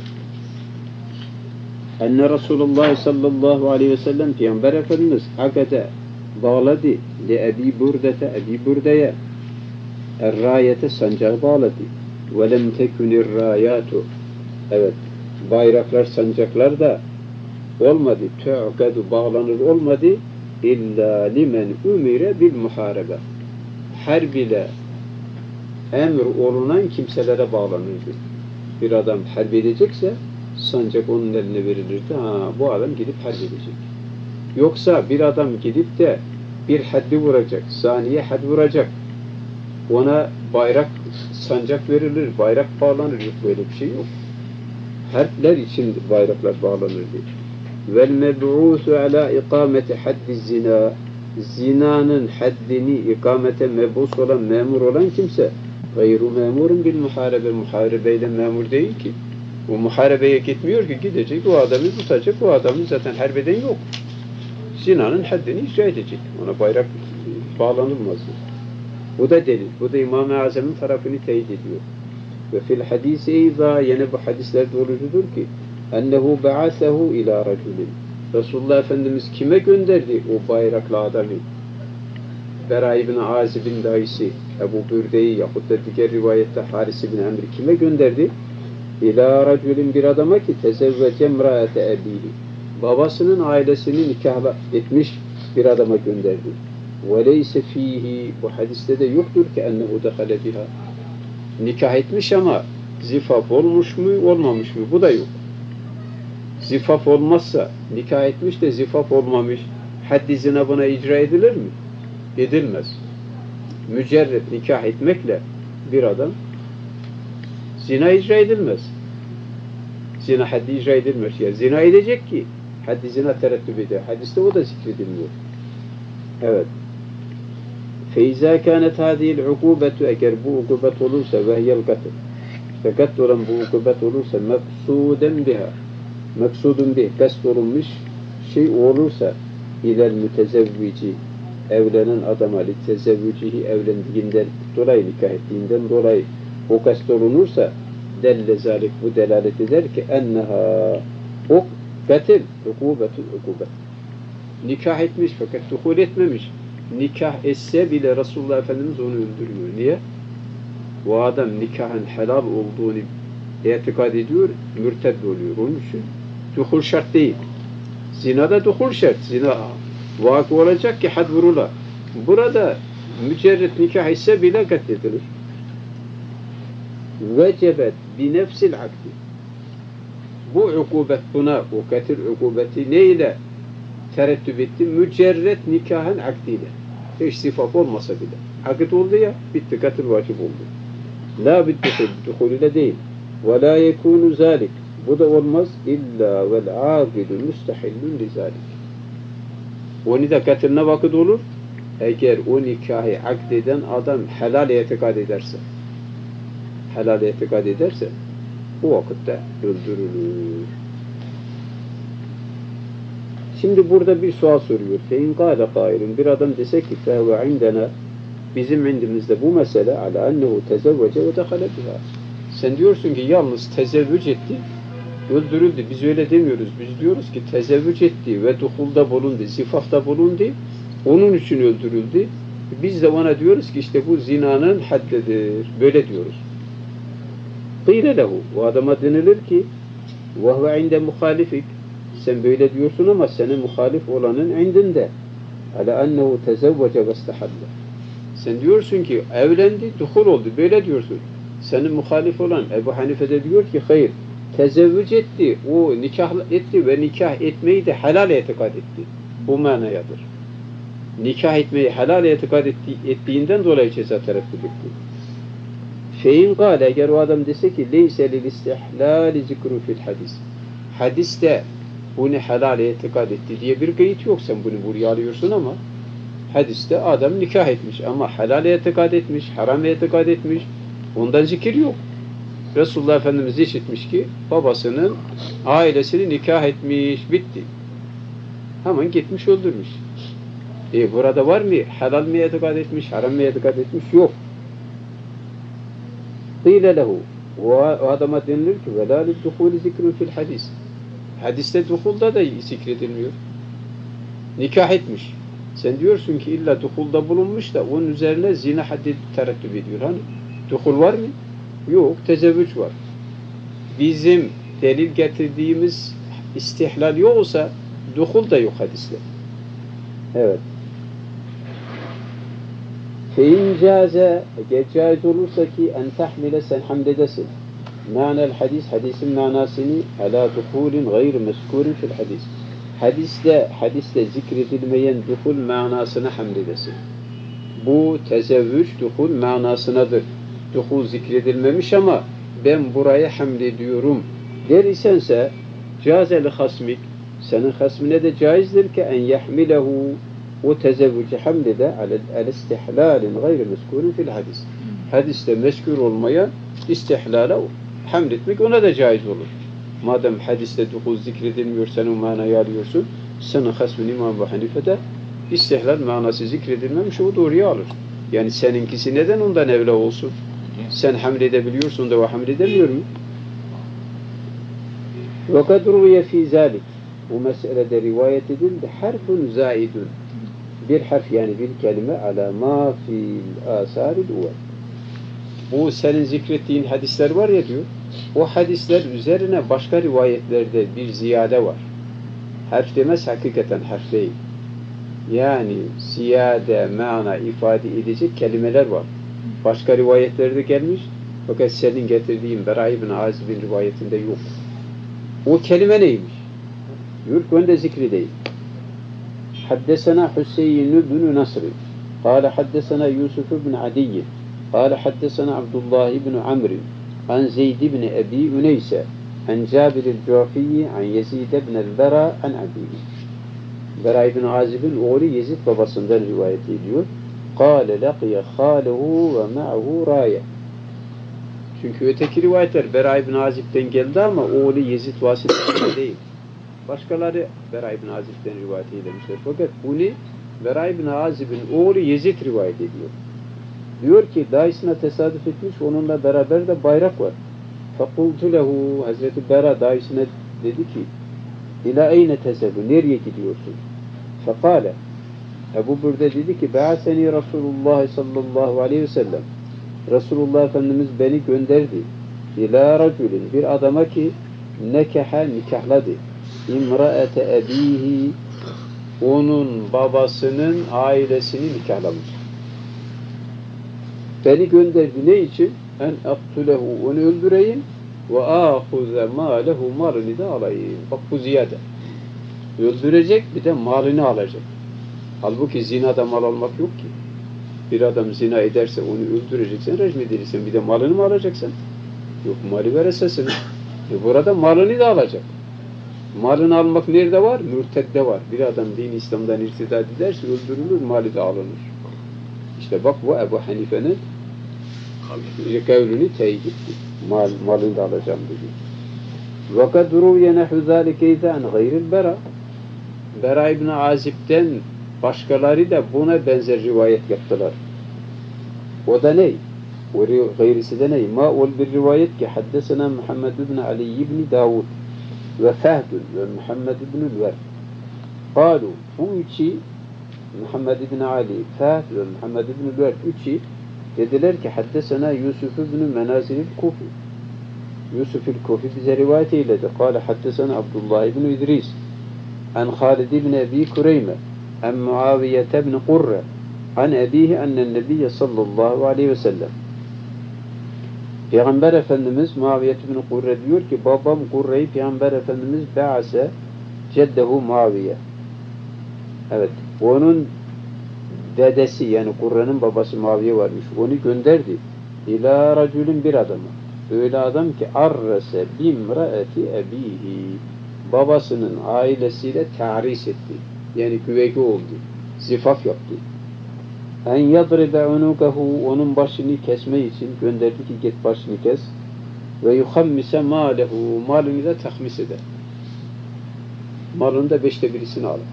Enne Resulullah sallallahu aleyhi ve sellem Peygamber Efendimiz hakede bağladı li Ebi Burde'ye er-râyete sancağı bağladı. Ve lem tekunir râyâtu, evet, bayraklar, sancaklar da olmadı. Tu'kadu, bağlanır olmadı. İlla limen umire bil muharebe, harb ile emir olunan kimselere bağlanırdı. Bir adam harp edecekse sancak onun eline verilirdi. Bu adam gidip harp edecek. Yoksa bir adam gidip de bir haddi vuracak, saniye had vuracak. Ona bayrak, sancak verilir, bayrak bağlanır. Yok, böyle bir şey yok. Harpler için bayraklar bağlanırdı. Vel meb'ûsu ala ikameti haddi zina, zinanın haddini ikamete meb'ûs olan, memur olan kimse gayru memurun bil muharebe, muharebeyle memur değil ki. O muharebeye gitmiyor ki, gidecek o adamı tutacak, o adamı zaten harbeden yok. Zinanın haddini icra edecek. Ona bayrak bağlanılmaz. Bu da delil. Bu da İmam-ı Azam'ın tarafını teyit ediyor. Ve fil hadisi eyza, yine bu hadislerde olucudur ki ennehu ba'asehu ila raculin. Resulullah Efendimiz kime gönderdi o bayraklı adamı? Bera ibn Azib'in dayısı Ebu Bürde'yi yahut da diğer rivayette Haris ibn Emr'i kime gönderdi? İlâ raculin, bir adama ki tezevvece emraate ebihi, babasının ailesini nikahla etmiş bir adama gönderdi. Ve leyse fihi, bu hadiste de yoktur ki ennehu dehale biha, nikah etmiş ama zifaf olmuş mu olmamış mı, bu da yok. Zifaf olmazsa, nikah etmiş de zifaf olmamış, Haddi zina buna icra edilir mi? Edilmez. Mücerret nikah etmekle bir adam zina icra edilmez. Zina haddi icra edilmez. Yani zina edecek ki haddi zina terettüp eder. Hadiste o da zikredilmiyor. Evet. فَاِذَا كَانَتْ هَذِهِ الْعُقُوبَةُ Eğer bu ukubet olursa وَهِيَ الْقَتْلِ ve kat olan bu ukubet olursa meksuden biha meksudun bih kast olunmuş şey olursa ilel mütezevvici evlenen adama li tezevvicihi evlendiğinden dolayı nikah ettiğinden dolayı o kast olunursa delle zalik bu delalet eder ki enneha o katil ukubetun ukubet nikah etmiş fakat duhul etmemiş nikah etse bile Resulullah Efendimiz onu öldürmüyor. Niye? O adam nikahın helal olduğunu itikad ediyor, mürted oluyor. Onun için duhul şart değil. Zina da duhul şart. Zina vakı olacak ki had vurula. Burada mücerret nikah ise bile katledilir. Vecebet bi nefsil akdi. Bu ukubet buna, o katil ukubeti neyle terettüp etti? Mücerret nikahın akdiyle. Hiç sifat olmasa bile. Akit oldu ya, bitti, katil vacip oldu. La biddihul, duhul ile değil. Ve la yekunu zalik. Bu da olmaz. İlla vel aqidu müstahillun li zalik. Onu da katiline vakit olur. Eğer o nikahı akdeden adam helal itikad ederse, helal itikad ederse, o vakitte öldürülür. Şimdi burada bir sual soruyor. Fein kâle kâilun. Bir adam dese ki fehve indena bizim indimizde bu mesele ala ennehu tezevvece ve dehale biha. Sen diyorsun ki yalnız tezevvüc etti, öldürüldü. Biz öyle demiyoruz. Biz diyoruz ki tezevvüc etti ve duhulda bulundu, zifafta bulundu. Onun için öldürüldü. Biz de ona diyoruz ki işte bu zinanın haddidir. Böyle diyoruz. Qîle lehu. O adama denilir ki vehve inde muhalifik. Sen böyle diyorsun ama senin muhalif olanın indinde. Ala ennehu tezevvece ve istahalle. Sen diyorsun ki evlendi, duhul oldu. Böyle diyorsun. Senin muhalif olan Ebu Hanife de diyor ki hayır. Tezevvüc etti, o nikah etti ve nikah etmeyi de helal itikad etti. Bu manayadır. Nikah etmeyi helal itikad ettiğinden dolayı ceza terettüp etti. Fein gâle eğer o adam dese ki leyse lil istihlâli zikru fil hadis. Hadiste bunu helal itikad etti diye bir kayıt yok. Sen bunu buraya alıyorsun ama hadiste adam nikah etmiş ama helal itikad etmiş, haram itikad etmiş. Ondan zikir yok. Resulullah Efendimiz işitmiş ki babasının ailesini nikah etmiş, bitti. Hemen gitmiş öldürmüş. Burada var mı? Helal mi itikad etmiş, haram mı itikad etmiş? Yok. Qîle lehu. O adama denilir ki وَلَا لِلْدُخُولِ ذِكْرٌ فِي الْحَدِيثِ. Hadiste duhulda da zikredilmiyor. Nikah etmiş. Sen diyorsun ki illa duhulda bulunmuş da onun üzerine zina haddi terettüp ediyor. Hani duhul var mı? Yok. Tezevvüc var. Bizim delil getirdiğimiz istihlal yoksa duhul da yok hadiste. Evet. فَاِنْ جَازَ Eğer caiz olursa ki en tahmile sen hamledesin. Ma'nel hadis, hadisin manasını ala duhulin gayr meskurin fil hadis. Hadiste zikredilmeyen duhul manasına hamledesin. Bu tezevvüc duhul manasınadır. Duhul zikredilmemiş ama ben buraya hamlediyorum der isense cazel hasmik senin hasmine de caizdir ki en yahmilehu o tezevvücü hamlede alel istihlalin gayri meskurin fil hadis. Hadiste meskûr olmayan istihlala hamletmek ona da caiz olur. Madem hadiste duhul zikredilmiyor sen o manayı alıyorsun senin hasmin İmam Ebu Hanife'de istihlal manası zikredilmemiş o doğruyu alır. Yani seninkisi neden ondan evla olsun? Sen hamledebiliyorsun da o hamledemiyor mu? وَقَدْ رُوَيَ ف۪ي ذَٰلِكِ Bu meselede rivayet edildi. Harfun zaidun. Bir harf yani bir kelime ala ma fil asaril uvel. Bu senin zikrettiğin hadisler var ya diyor. O hadisler üzerine başka rivayetlerde bir ziyade var. Harf demez hakikaten harf değil. Yani ziyade, mana ifade edecek kelimeler var. Başka rivayetlerde gelmiş. Fakat senin getirdiğin Bera ibn Azib'in rivayetinde yok. O kelime neymiş? Diyor ki ben de zikri değil. حدثنا حسين بن نصر قال حدثنا يوسف بن عدي قال حدثنا عبد الله بن عمرو عن زيد بن أبي أنيسة عن جابر الجعفي عن يزيد بن البراء عن أبيه. Bera ibn Azib'in oğlu Yezid babasından rivayet ediyor. قال لقي خاله ومعه راية. Çünkü öteki rivayetler Bera ibn Azib'den geldi ama oğlu Yezid vasıtasıyla değil. Başkaları Bera ibn Azib'den rivayet eylemişler. Fakat bunu Bera ibn Azib'in oğlu Yezid rivayet ediyor. Diyor ki dayısına tesadüf etmiş, onunla beraber de bayrak var. فَقُلْتُ لَهُ Hazreti Bera dayısına dedi ki İlâ eyne tezebu, nereye gidiyorsun? Fekale Ebu Bürde dedi ki Be'aseni Resulullah sallallahu aleyhi ve sellem, Resulullah Efendimiz beni gönderdi. İlâ raculin, bir adama ki nekeha nikahladı. İmraete ebihi, onun babasının ailesini nikahlamış. Beni gönderdi ne için? En aktulehu, onu öldüreyim ve ahuze mâlehu, malını da alayım. Bak bu ziyade. Öldürecek, bir de malını alacak. Halbuki zinada mal almak yok ki. Bir adam zina ederse onu öldüreceksen, rejim edilirsen, bir de malını mı alacaksın? Yok, mali ver esasını. Burada malını da alacak. Malını almak nerede var? Mürtedde var. Bir adam din İslam'dan irtidat ederse öldürülür, mali da alınır. İşte bak bu Ebu Hanife'nin kavlini teyit etti. Malını da alacağım dedi. وَقَدْ رُوْيَ نَحُ ذَٰلِكَ اِذَا عَنْ غَيْرِ الْبَرَى. Bera İbn-i Azib'den başkaları da buna benzer rivayet yaptılar. O da ne? O gayrisi de ne? Ma ol bir rivayet ki haddesena Muhammed ibn Ali ibn Davud ve Fehdun ve Muhammed ibn Lver. Kalu, bu üçü Muhammed ibn Ali, Fehd ve Muhammed ibn Lver üçü dediler ki haddesena Yusuf ibn Menazil Kufi. Yusuf el-Kufi bize rivayet eyledi. Kale haddesena Abdullah ibn İdris an Halid ibn Abi Kureyme an Muaviye ibn Qurre an abihi annen nebiyye sallallahu aleyhi ve sellem. Peygamber Efendimiz Muaviye ibn Qurre diyor ki babam Qurre'yi Peygamber Efendimiz be'ase ceddehu Muaviye. Evet. Onun dedesi yani Qurre'nin babası Muaviye varmış. Onu gönderdi. İlâ raculun bir adama. Öyle adam ki arrese bimraeti ebihi. Babasının ailesiyle tahris etti. Yani küveki oldu. Zifaf yaptı. En yadribe unukahu, onun başını kesme için gönderdi ki git başını kes. Ve yuhammise malehu, malını da tahmis eder. Malını da 5'te birisini alır.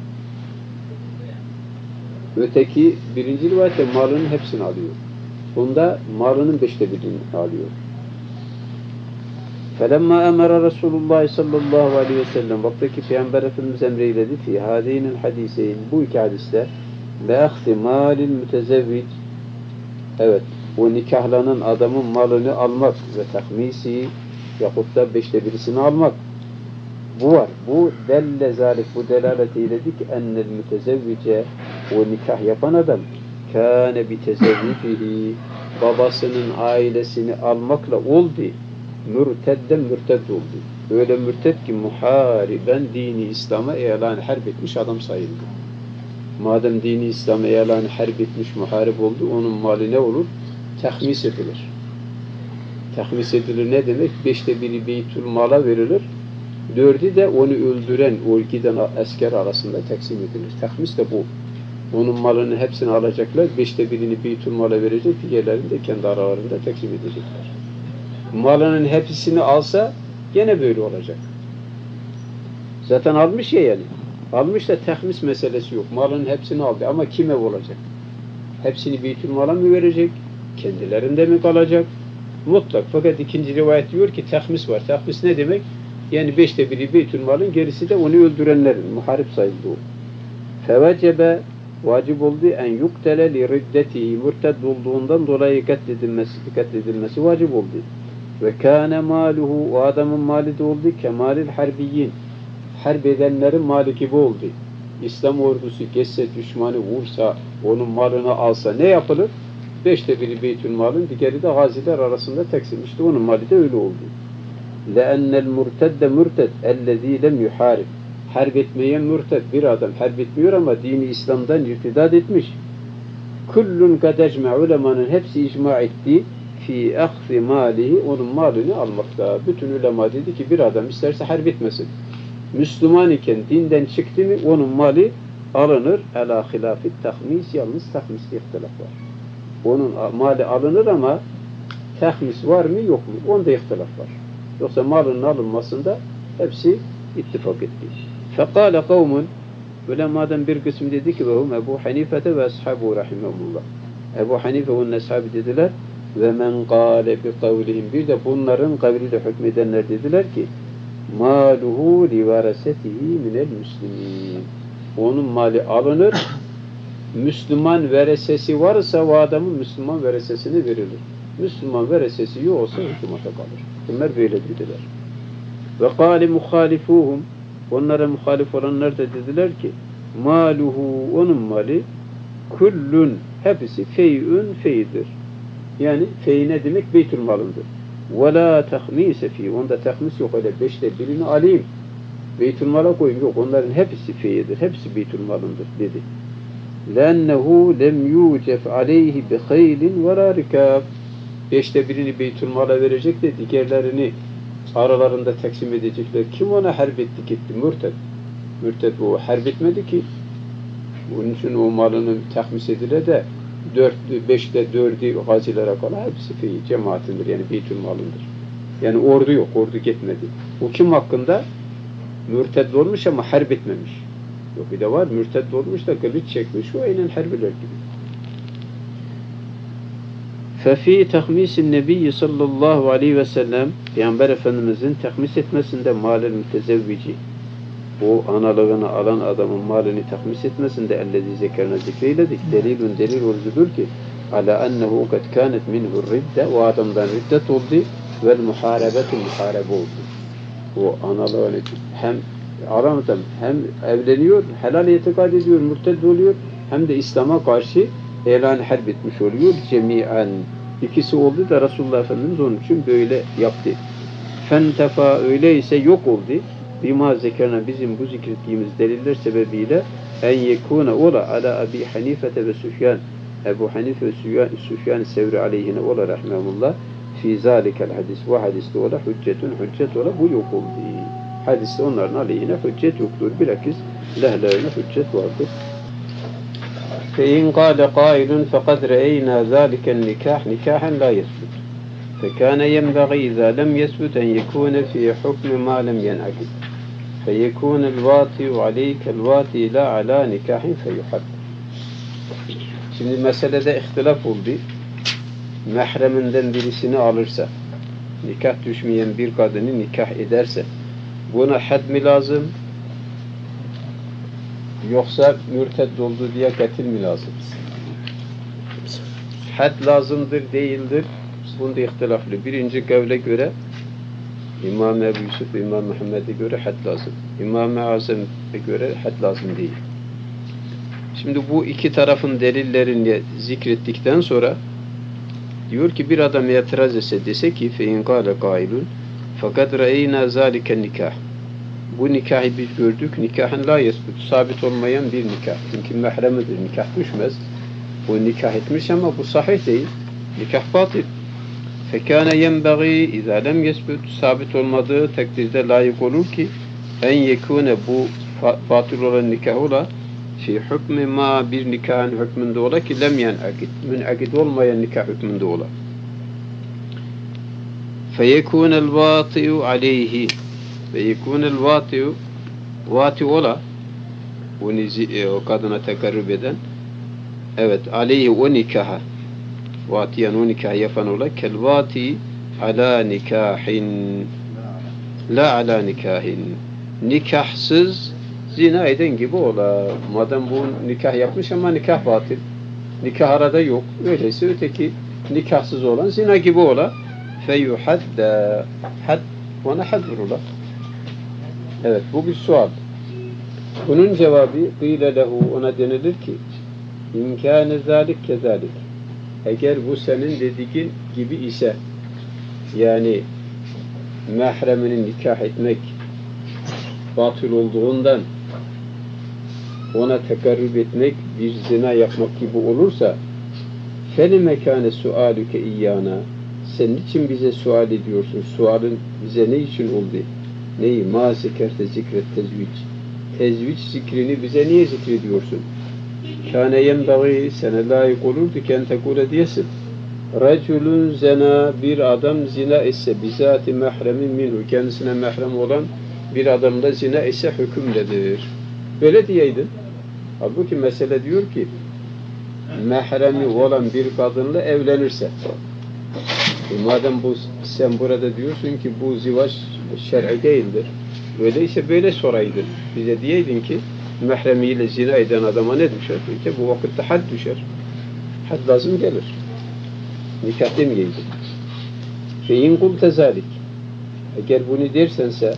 Öteki birinci rivayette malının hepsini alıyor. Bunda malının 5'te birini alıyor. فَلَمَّا اَمَرَ Resulullah sallallahu aleyhi ve sellem vaktaki Peygamber Efendimiz emreyledi fi hâdînil hadîseyn, bu iki hadiste بَاَخْتِ مَالِ الْمُتَزَوِّجِ, evet, o nikahlanan adamın malını almak ve tahmisi yahut da 5'te birisini almak. Bu var. Bu delle zalik, bu delalet eyledi ki ennel mütezevvice, o nikah yapan adam kâne bitezevvifihi, babasının ailesini almakla oldu. Mürtedden mürted oldu. Öyle mürted ki muhariben dini İslam'a ilan harp etmiş adam sayıldı. Madem dini İslam'a ilan harp etmiş, muharip oldu, onun mali ne olur? Tahmis edilir. Tahmis edilir ne demek? 5'te biri beytül mala verilir. 4'ü de onu öldüren o giden asker arasında taksim edilir. Tahmis de bu. Onun malının hepsini alacaklar. 5'te birini beytül mala verecek. Diğerlerini de kendi aralarında taksim edecekler. Malının hepsini alsa gene böyle olacak. Zaten almış ya yani. Almış da tahmis meselesi yok. Malının hepsini aldı ama kime olacak? Hepsini beytül mala mı verecek? Kendilerinde mi kalacak? Mutlak. Fakat ikinci rivayet diyor ki tahmis var. Tahmis ne demek? Yani 5'te biri beytül malın, gerisi de onu öldürenlerin. Muharip sayıldı o. Fevecebe, vacip oldu en yuktele li riddetihi, mürted olduğundan dolayı katledilmesi vacip oldu. Ve kâne maluhu, o adamın mali de oldu kemalil harbiyyin, harp edenlerin mali gibi oldu. İslam ordusu geçse, düşmanı vursa, onun malını alsa ne yapılır? 5'te biri beytül malın, diğeri de gaziler arasında taksim. İşte onun mali de öyle oldu. لَأَنَّ الْمُرْتَدَّ مُرْتَدْ اَلَّذ۪ي لَمْ يُحَارِبْ, harp etmeye mürted bir adam harp etmiyor ama dini İslam'dan irtidat etmiş. Kullun kad ecma, ulemanın hepsi icma etti fi ahzi malihi, onun malını almakta. Bütün ulema dedi ki bir adam isterse harp etmesin. Müslüman iken dinden çıktı mı onun mali alınır. Ala hilafit tahmis, yalnız tahmiste ihtilaf var. Onun mali alınır ama tahmis var mı yok mu? Onda ihtilaf var. Yoksa malının alınmasında hepsi ittifak etti. Fekale kavmun, ulemadan bir kısım dedi ki vehum Ebu Hanifete ve ashabu rahimahullah. Ebu Hanife ve onun ashabı dediler ve men kâle bi kavlihim, bir de bunların kavliyle hükmedenler dediler ki maluhu li varasetihi minel müslimin. Onun mali alınır. Müslüman veresesi varsa o adamın Müslüman veresesini verilir. Müslüman veresesi yoksa hükümete kalır. Bunlar böyle dediler. Ve kâli muhalifuhum, onlara muhalif olanlar da dediler ki maluhu, onun mali kullun, hepsi fey'ün fey'dir. Yani fey ne demek? Beytül malındır. Ve la tahmise fi, onda tahmis yok, öyle beşte birini alayım beytül mala koyayım, yok, onların hepsi fey'dir, hepsi beytül malındır dedi. لَاَنَّهُ lem يُوْجَفْ عَلَيْهِ بِخَيْلٍ وَلَا رِكَابٍ, beşte birini beytül mala verecek de diğerlerini aralarında taksim edecekler. Kim ona harp etti gitti? Mürted. Mürted o harp etmedi ki. Bunun için o malının tahmis edilir de beşte dördü gazilere kalan hepsi feyi cemaatindir. Yani beytül malındır. Yani ordu yok. Ordu gitmedi. O kim hakkında? Mürted olmuş ama harp etmemiş. Yok bir de var. Mürted olmuş da kılıç çekmiş. O aynen harbiler gibi. فَفِي تَخْمِيسِ النَّبِيِّ sallallahu aleyhi ve sellem, Peygamber Efendimizin tahmis etmesinde malel mütezevvici, o analığını alan adamın malını tahmis etmesinde ellezî zekerine zikreyledik. Delil olucudur ki ala ennehu kad kânet minhu ridde, o adamdan riddet oldu ve muharebetu muharebe oldu. O analığını hem alan adam hem evleniyor, helal itikad ediyor, mürted oluyor, hem de İslam'a karşı elan harp etmiş oluyor cemiyen. İkisi oldu da Resulullah Efendimiz onun için böyle yaptı. Fentefa, öyleyse yok oldu. Bima zekerna, bizim bu zikrettiğimiz deliller sebebiyle en yekûne ola ala Ebi Hanifete ve Süfyan, Ebu Hanife ve Süfyan Sevri aleyhine ola rahmetullah fi zalikel hadis, ve hadiste ola hüccet ola, bu yok oldu. Hadiste onların aleyhine hüccet yoktur. Bilakis lehlerine hüccet vardır. فإن قال قائل فقد رأينا ذلك النكاح نكاحا لا يثبت فكان ينبغي إذا لم يثبت أن يكون في حكم ما لم ينعقد فيكون الواطئ عليك الواطئ لا على نكاح فيحد. Şimdi meselede ihtilaf oldu. Mahreminden birisini alırsa, nikah düşmeyen bir kadını nikah ederse buna had mi lazım? Yoksa mürted oldu diye katil mi lazım? Had lazımdır, değildir. Bunda ihtilaflı. Birinci kavle göre İmam Ebu Yusuf ve İmam Muhammed'e göre had lazım. İmam-ı Azam'e göre had lazım değil. Şimdi bu iki tarafın delillerini zikrettikten sonra diyor ki bir adam itiraz etse, dese ki فَاِنْ قَالَ قَائِلٌ فَقَدْ رَأَيْنَا ذَٰلِكَ nikah. Bu nikahı biz gördük. Nikahın la yesbut, sabit olmayan bir nikah. Çünkü mahremidir. Nikah düşmez. O nikah etmiş ama bu sahih değil. Nikah batıl. Fekâne yenbagî izâ lem yesbut, sabit olmadığı takdirde layık olur ki en yekûne, bu batıl olan nikah ola fi hükmü ma, bir nikahın hükmünde ola ki lem yen'akid, mün'akid olmayan nikah hükmünde ola. Feyekûnel vâti'u aleyhi, ve yekûnel vâti ola, o kadına tekarrüb eden, evet, aleyhi o nikaha, vatiyen o nikah yapan ola, kel vati ala nikahin, la ala nikahin, nikahsız zina eden gibi ola. Madem bu nikah yapmış ama nikah batıl, nikah arada yok, öyleyse öteki nikahsız olan zina gibi ola. Feyuhadda, had, ona had vurula. Evet, bu bir sual. Bunun cevabı qîle lehu, ona denilir ki imkâne zâlik kezâlik, eğer bu senin dediğin gibi ise, yani mahremini nikah etmek batıl olduğundan ona tekarrüb etmek bir zina yapmak gibi olursa فَلِمَ كَانَ سُؤَالُكَ اِيَّانَا Sen niçin bize sual ediyorsun? Sualın bize ne için oldu? Neyi? مَا زِكَرْتَ zikret tezvic. Tezvic zikrini bize niye zikrediyorsun? كَانَ يَنْبَغِي Sana layık olurdu ki en tekule diyesin. رَجُلٌ zena bir adam zina etse bizati mehremin minhu kendisine mehrem olan bir adamda zina ise hükümdedir. Böyle diyeydin. Halbuki mesele diyor ki mehremi olan bir kadınla evlenirse madem bu sen burada diyorsun ki bu zivaç şer'i değildir. Öyleyse böyle soraydın. Bize diyeydin ki mehremiyle zina eden adama ne düşer? Ki bu vakitte had düşer. Had lazım gelir. Nikah demeyeydin. Fein kulte zalik. Eğer bunu dersense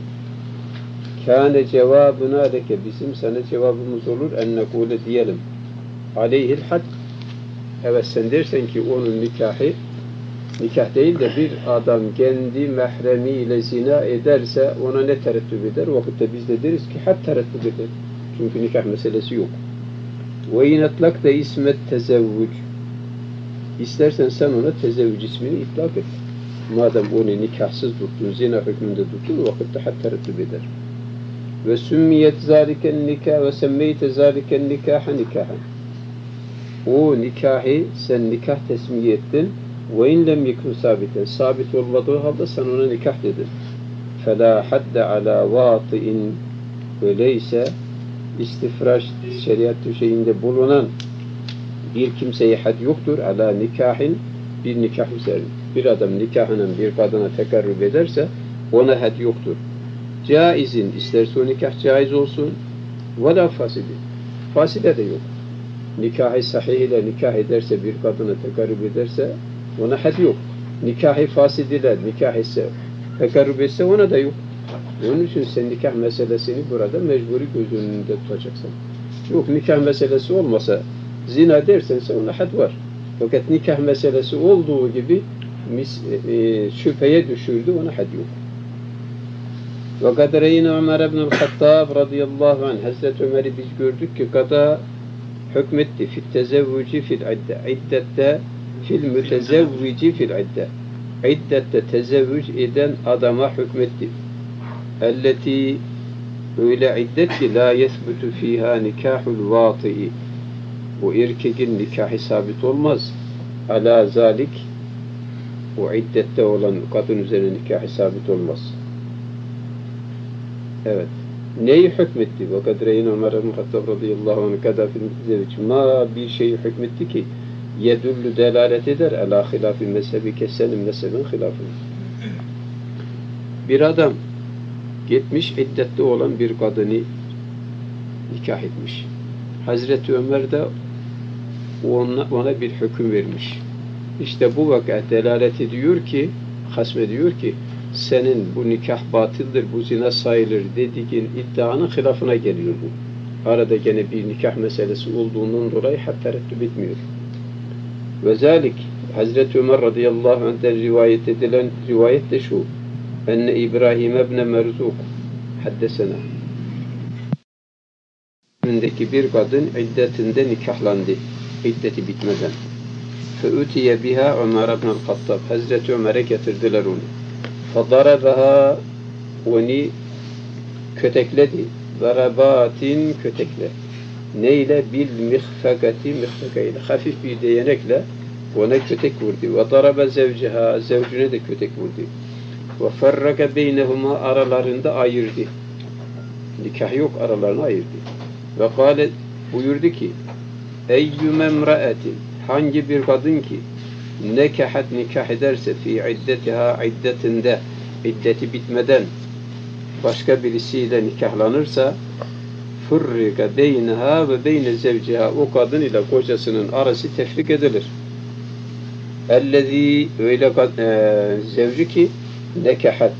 kâne cevabına leke bizim sana cevabımız olur en nekule diyelim. Aleyhil had. Evet sen dersen ki onun nikahı nikah değil de bir adam kendi mehremiyle zina ederse ona ne terettüp eder? O vakitte biz de deriz ki had terettüp eder. Çünkü nikah meselesi yok. Ve inatlak da ismet tezevvüc. İstersen sen ona tezevvüc ismini itlak et. Madem onu nikahsız tuttun, zina hükmünde tuttun, o vakitte had terettüp eder. Ve sümmiyet zâliken nikâh ve semmeyte zâliken nikâha nikâhan. O nikahı sen nikah tesmiye ettin. Ve in lem yekun sabiten. Sabit olmadığı halde sen ona nikah dedin. فَلَا حَدَّ عَلَى وَاطِئٍ Öyleyse istifraş şeriat şeyinde bulunan bir kimseye had yoktur. Ala nikahin bir nikah üzerine. Bir adam nikahının bir kadına tekarrüb ederse ona had yoktur. Caizin isterse o nikah caiz olsun. Ve la fasidi. Faside de yok. Nikahı sahih ile nikah ederse bir kadına tekarrüb ederse ona had yok. Nikahı fasid ile nikah etse tekarrüb etse ona da yok. Onun için sen nikah meselesini burada mecburi göz önünde tutacaksın. Yok nikah meselesi olmasa zina dersen ona had var. Fakat nikah meselesi olduğu gibi şüpheye düşürdü ona had yok. Ve kad reyna Ömer ibn-i Hattab radıyallahu anh Hazreti Ömer'i biz gördük ki kada hükmetti fit tezevvüci fil idde. İddette fil mütezevvici fil idde. İddette tezevvüc eden adama hükmetti. Elleti öyle iddet ki la yesbutu fiha nikahul vati'i. O erkeğin nikahı sabit olmaz. Ala zalik o iddette olan kadın üzerine nikahı sabit olmaz. Evet. Neyi hükmetti? Fakat Reyn Ömer ibn Hattab radıyallahu anh kadar fil mütezevvic. Ma bir şeyi hükmetti ki yedüllü delalet eder ala hilafi mezhebi kesenin mezhebin hilafını. Bir adam gitmiş iddette olan bir kadını nikah etmiş. Hazreti Ömer de ona bir hüküm vermiş. İşte bu vakit delalet ediyor ki, hasmediyor ki senin bu nikah batıldır, bu zina sayılır dediğin iddianın hilafına geliyor bu. Arada gene bir nikah meselesi olduğundan dolayı had tereddüt etmiyor. Ve zalik Hazreti Ömer radıyallahu anh'ten rivayet edilen rivayet de şu. Enne İbrahim ibn Merzuk haddesena. Öndeki bir kadın iddetinde nikahlandı. İddeti bitmeden. Feutiye biha Ömer ibn Hattab. Hazreti Ömer'e getirdiler onu. Fadarabaha onu kötekledi. Darabatin kötekle. Neyle? Bil mihfekati mihfekeyle. Hafif bir değnekle ona kötek vurdu. Ve daraba zevciha. Zevcine de kötek vurdu. Ve ferraka beynehuma aralarında ayırdı. Nikah yok aralarını ayırdı. Ve kâle buyurdu ki eyyüme emraetin hangi bir kadın ki nekahat nikah ederse fi iddetiha iddetinde iddeti bitmeden başka birisiyle nikahlanırsa furrika beyneha ve beyne zevciha o kadın ile kocasının arası tefrik edilir. Ellezî öyle zevci ki nekahat.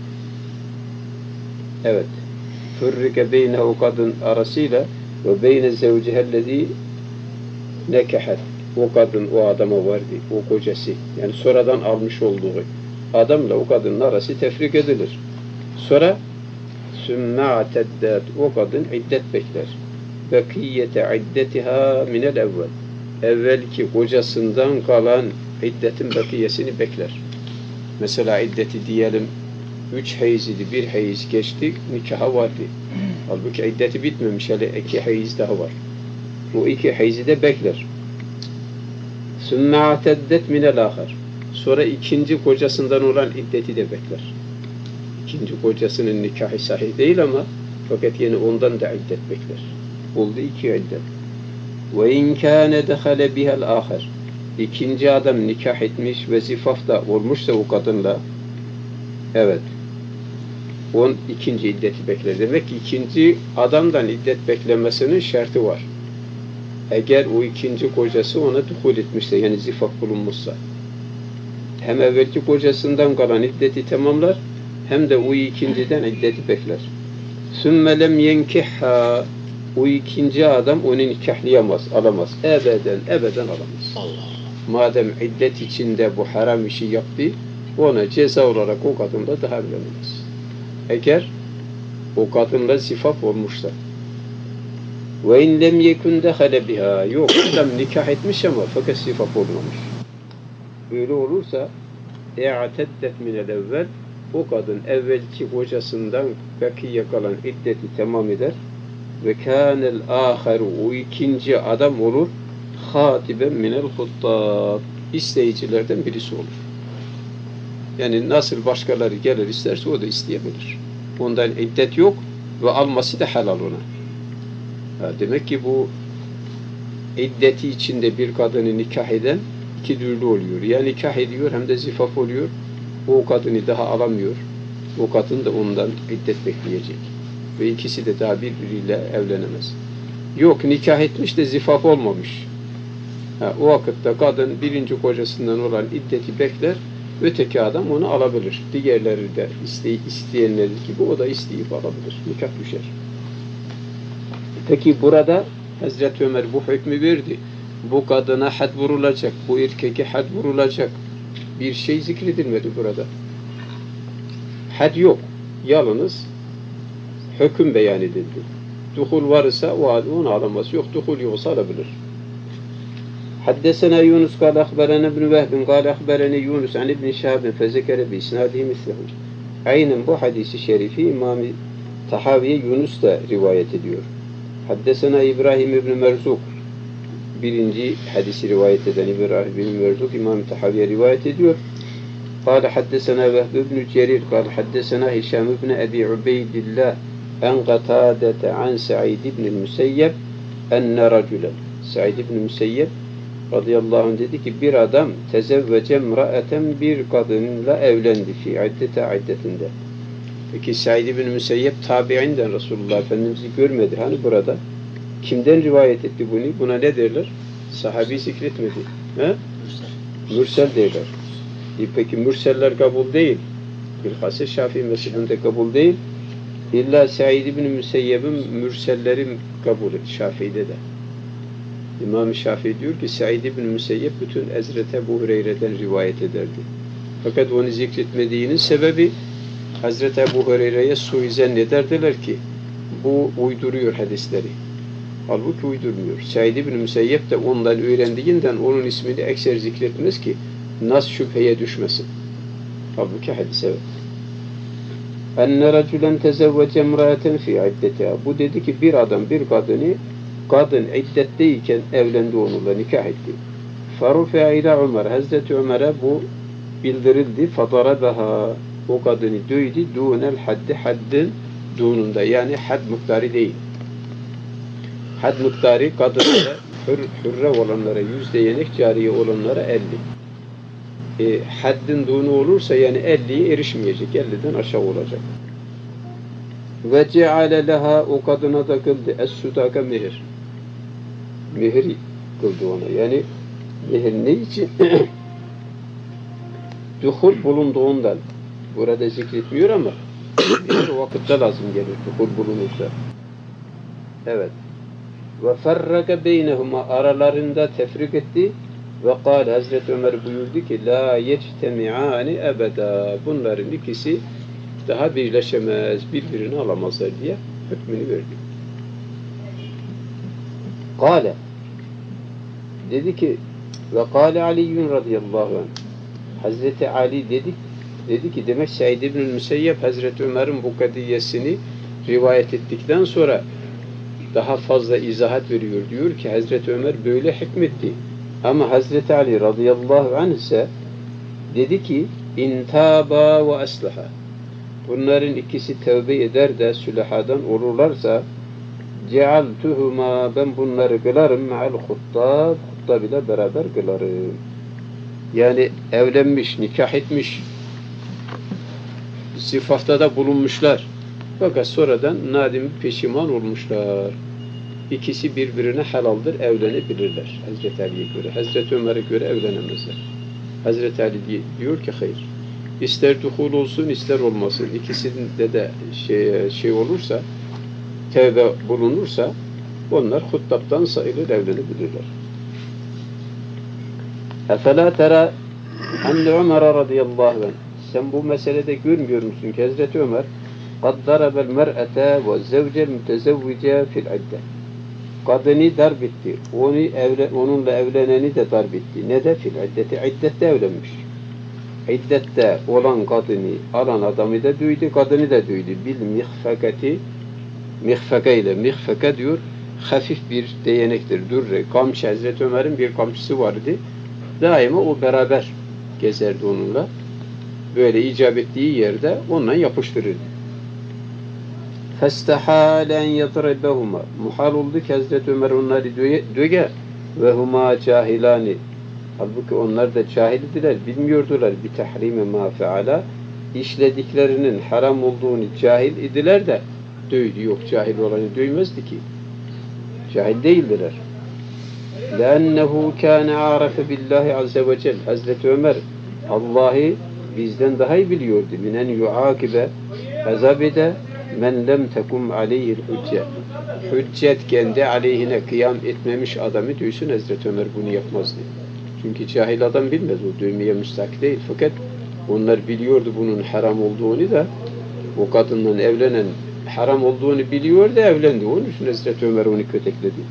Evet. Furrika beyneha o kadın arasıyla ve beyne zevcihellezî nekahat. O kadın o adama vardı. O kocası. Yani sonradan almış olduğu adamla o kadının arası tefrik edilir. sümme ateddet. O kadın iddet bekler. Bekiyete iddetiha minel evvel. Evvelki kocasından kalan iddetin bekiyesini bekler. Mesela iddeti diyelim 3 hayız idi, 1 hayız geçti, nikaha vardı. Halbuki iddeti bitmemiş, hele 2 hayız daha var. Bu 2 hayızı da bekler. Sümme ateddet minel ahar. Sonra ikinci kocasından olan iddeti de bekler. İkinci kocasının nikahı sahih değil ama fakat yine ondan da iddet bekler. Oldu 2 iddet. Ve in kâne dehale bihel ahar. İkinci adam nikah etmiş ve zifaf da olmuşsa o kadınla, evet, onun ikinci iddeti bekler. Demek ki ikinci adamdan iddet beklemesinin şartı var. Eğer o ikinci kocası ona duhul etmişse, yani zifaf bulunmuşsa, hem evvelki kocasından kalan iddeti tamamlar, hem de o ikinciden iddeti bekler. Sümme lem yenkihha. O ikinci adam onu nikahlayamaz, alamaz. Ebeden alamaz. Allah. Madem iddet içinde bu haram işi yaptı, ona ceza olarak o kadınla daha evlenemez. Eğer o kadınla zifaf olmuşsa. Ve in lem yekun dehale biha. Yok, adam nikah etmiş ama fakat zifaf olmamış. Öyle olursa e'teddet minel evvel. O kadın evvelki kocasından bakiye kalan iddeti tamam eder. Ve kânel âheru. O ikinci adam olur. Hatiben minel huttab. İsteyicilerden birisi olur. Yani nasıl başkaları gelir isterse o da isteyebilir. Ondan iddet yok ve alması da helal ona. Demek ki bu iddeti içinde bir kadını nikah eden 2 türlü oluyor. Ya nikah ediyor hem de zifaf oluyor. O kadını daha alamıyor. O kadın da ondan iddet bekleyecek. Ve ikisi de daha birbiriyle evlenemez. Yok, nikah etmiş de zifaf olmamış. O vakitte kadın birinci kocasından olan iddeti bekler, öteki adam onu alabilir. Diğerleri de isteyenler gibi o da isteyip alabilir. Nikah düşer. Peki burada Hazreti Ömer bu hükmü verdi. Bu kadına had vurulacak, bu erkeke had vurulacak. Bir şey zikredilmedi burada. Had yok. Yalnız hüküm beyan edildi. Duhul varsa onu alamaz. Yok, duhul yoksa alabilir. Haddesena Yunus kâle ahberene ibn Vehbin kâle ahberene Yunus an ibn Şahabin fezekere bi isnâdihi mislehu. Aynen bu hadisi şerifi İmam-ı Tahaviye Yunus da rivayet ediyor. Haddesena İbrahim ibn Merzuk, birinci hadisi rivayet eden İbrahim ibn Merzuk İmam-ı Tahaviye rivayet ediyor. قال حدثنا وهب بن جرير قال حدثنا هشام بن أبي عبيد الله عن قتادة عن سعيد بن المسيب أن رجلا سعيد بن المسيب radıyallahu anh dedi ki bir adam tezevvece mraeten bir kadınla evlendi fi iddetinde. Peki Said ibn Müseyyep tabiinden Resulullah Efendimiz'i görmedi. Hani burada kimden rivayet etti bunu? Buna ne derler? Sahabi zikretmedi. He? Mürsel derler. Peki mürseller kabul değil. Bilhassa Şafii mezhebinde kabul değil. İlla Said ibn Müseyyeb'in mürsellerin kabul et. Şafii'de de. İmam-ı Şafii diyor ki Said ibn Müseyyep bütün Hazreti Ebu Hureyre'den rivayet ederdi. Fakat onu zikretmediğinin sebebi Hazreti Ebu Hureyre'ye suizen ederdiler ki bu uyduruyor hadisleri. Halbuki uydurmuyor. Said ibn Müseyyep de ondan öğrendiğinden onun ismini ekser zikretmez ki nas şüpheye düşmesin. Halbuki hadis evet. Enne racülen tezevvece emraeten fi iddetiha. Bu dedi ki bir adam bir kadın iddetteyken evlendi onunla nikah etti. Farufi'a ila Ömer. Hazreti Ömer'e bu bildirildi. Fadarabaha. O kadını dövdü. Dûnel haddi haddin dununda. Yani had miktarı değil. Had miktarı kadınlara hürre olanlara 100 yenek, cariye olanlara 50. Haddin dunu olursa yani 50'ye erişmeyecek. 50'den aşağı olacak. Ve ceale leha o kadına da kıldı. Es-sudaka mehir. Mehir kıldı ona. Yani mehir ne için? Duhul bulunduğundan. Burada zikretmiyor ama mehir o vakitte lazım gelir. Duhul bulunursa. Evet. Ve ferraka beynehuma aralarında tefrik etti. Ve kâle Hazreti Ömer buyurdu ki la yectemi'ani ebeda. Bunların ikisi daha birleşemez, birbirini alamazlar diye hükmünü verdi. Kâle dedi ki ve kâle Aliyyun radıyallahu anh Hazreti Ali dedi ki demek Said İbnül Müseyyep Hazreti Ömer'in bu kadiyesini rivayet ettikten sonra daha fazla izahat veriyor. Diyor ki Hazreti Ömer böyle hükmetti. Ama Hazreti Ali radıyallahu anh ise dedi ki intaba ve aslaha. Bunların ikisi tevbe eder de sülahadan olurlarsa cealtuhuma ben bunları kılarım ma'al huttab ile beraber kılarım. Yani evlenmiş, nikah etmiş, sıfatta da bulunmuşlar. Fakat sonradan nadim peşiman olmuşlar. İkisi birbirine helaldir, evlenebilirler. Hazreti Ali'ye göre. Hazreti Ömer'e göre evlenemezler. Hazreti Ali diyor ki hayır. İster duhul olsun, ister olmasın. İkisinde de şey olursa, tevbe bulunursa onlar huttabtan sayılır, evlenebilirler. Efela tera anne Ömer radıyallahu anh sen bu meselede görmüyor musun ki Hazreti Ömer قَدْ دَرَبَ الْمَرْأَةَ وَالزَّوْجَ الْمُتَزَوِّجَ فِي الْعِدَّةِ kadını darp etti. Onunla evleneni de darp etti. Ne de fil iddeti? İddette evlenmiş. İddette olan kadını alan adamı da duydu, kadını da duydu. Bil mihfekati mihfeke ile mihfeke diyor hafif bir değnektir. Dürre. Kamçı Hazreti Ömer'in bir kamçısı vardı. Daima o beraber gezerdi onunla. Böyle icap ettiği yerde onunla yapıştırırdı. فَاسْتَحَالَ اَنْ يَضْرِبَهُمَا muhal oldu ki Hazreti Ömer onları döge ve huma cahilani halbuki onlar da cahildiler, bilmiyordular bir tahrime ma feala işlediklerinin haram olduğunu cahil idiler de dövdü. Yok, cahil olanı dövmezdi ki. Cahil değildiler. لَأَنَّهُ كَانَ عَارَفَ بِاللّٰهِ عَزَّ وَجَلْ Hazreti Ömer Allah'ı bizden daha iyi biliyordu. مِنَنْ يُعَاقِبَ azab ede men lem tekum aleyhil hüccet. Hüccet kendi aleyhine kıyam etmemiş adamı dövsün. Hazreti Ömer bunu yapmazdı. Çünkü cahil adam bilmez. O dövmeye müstak değil. Fakat onlar biliyordu bunun haram olduğunu da o kadınla evlenen haram olduğunu biliyor da evlendi. Onun için Hazreti Ömer onu kötekledi.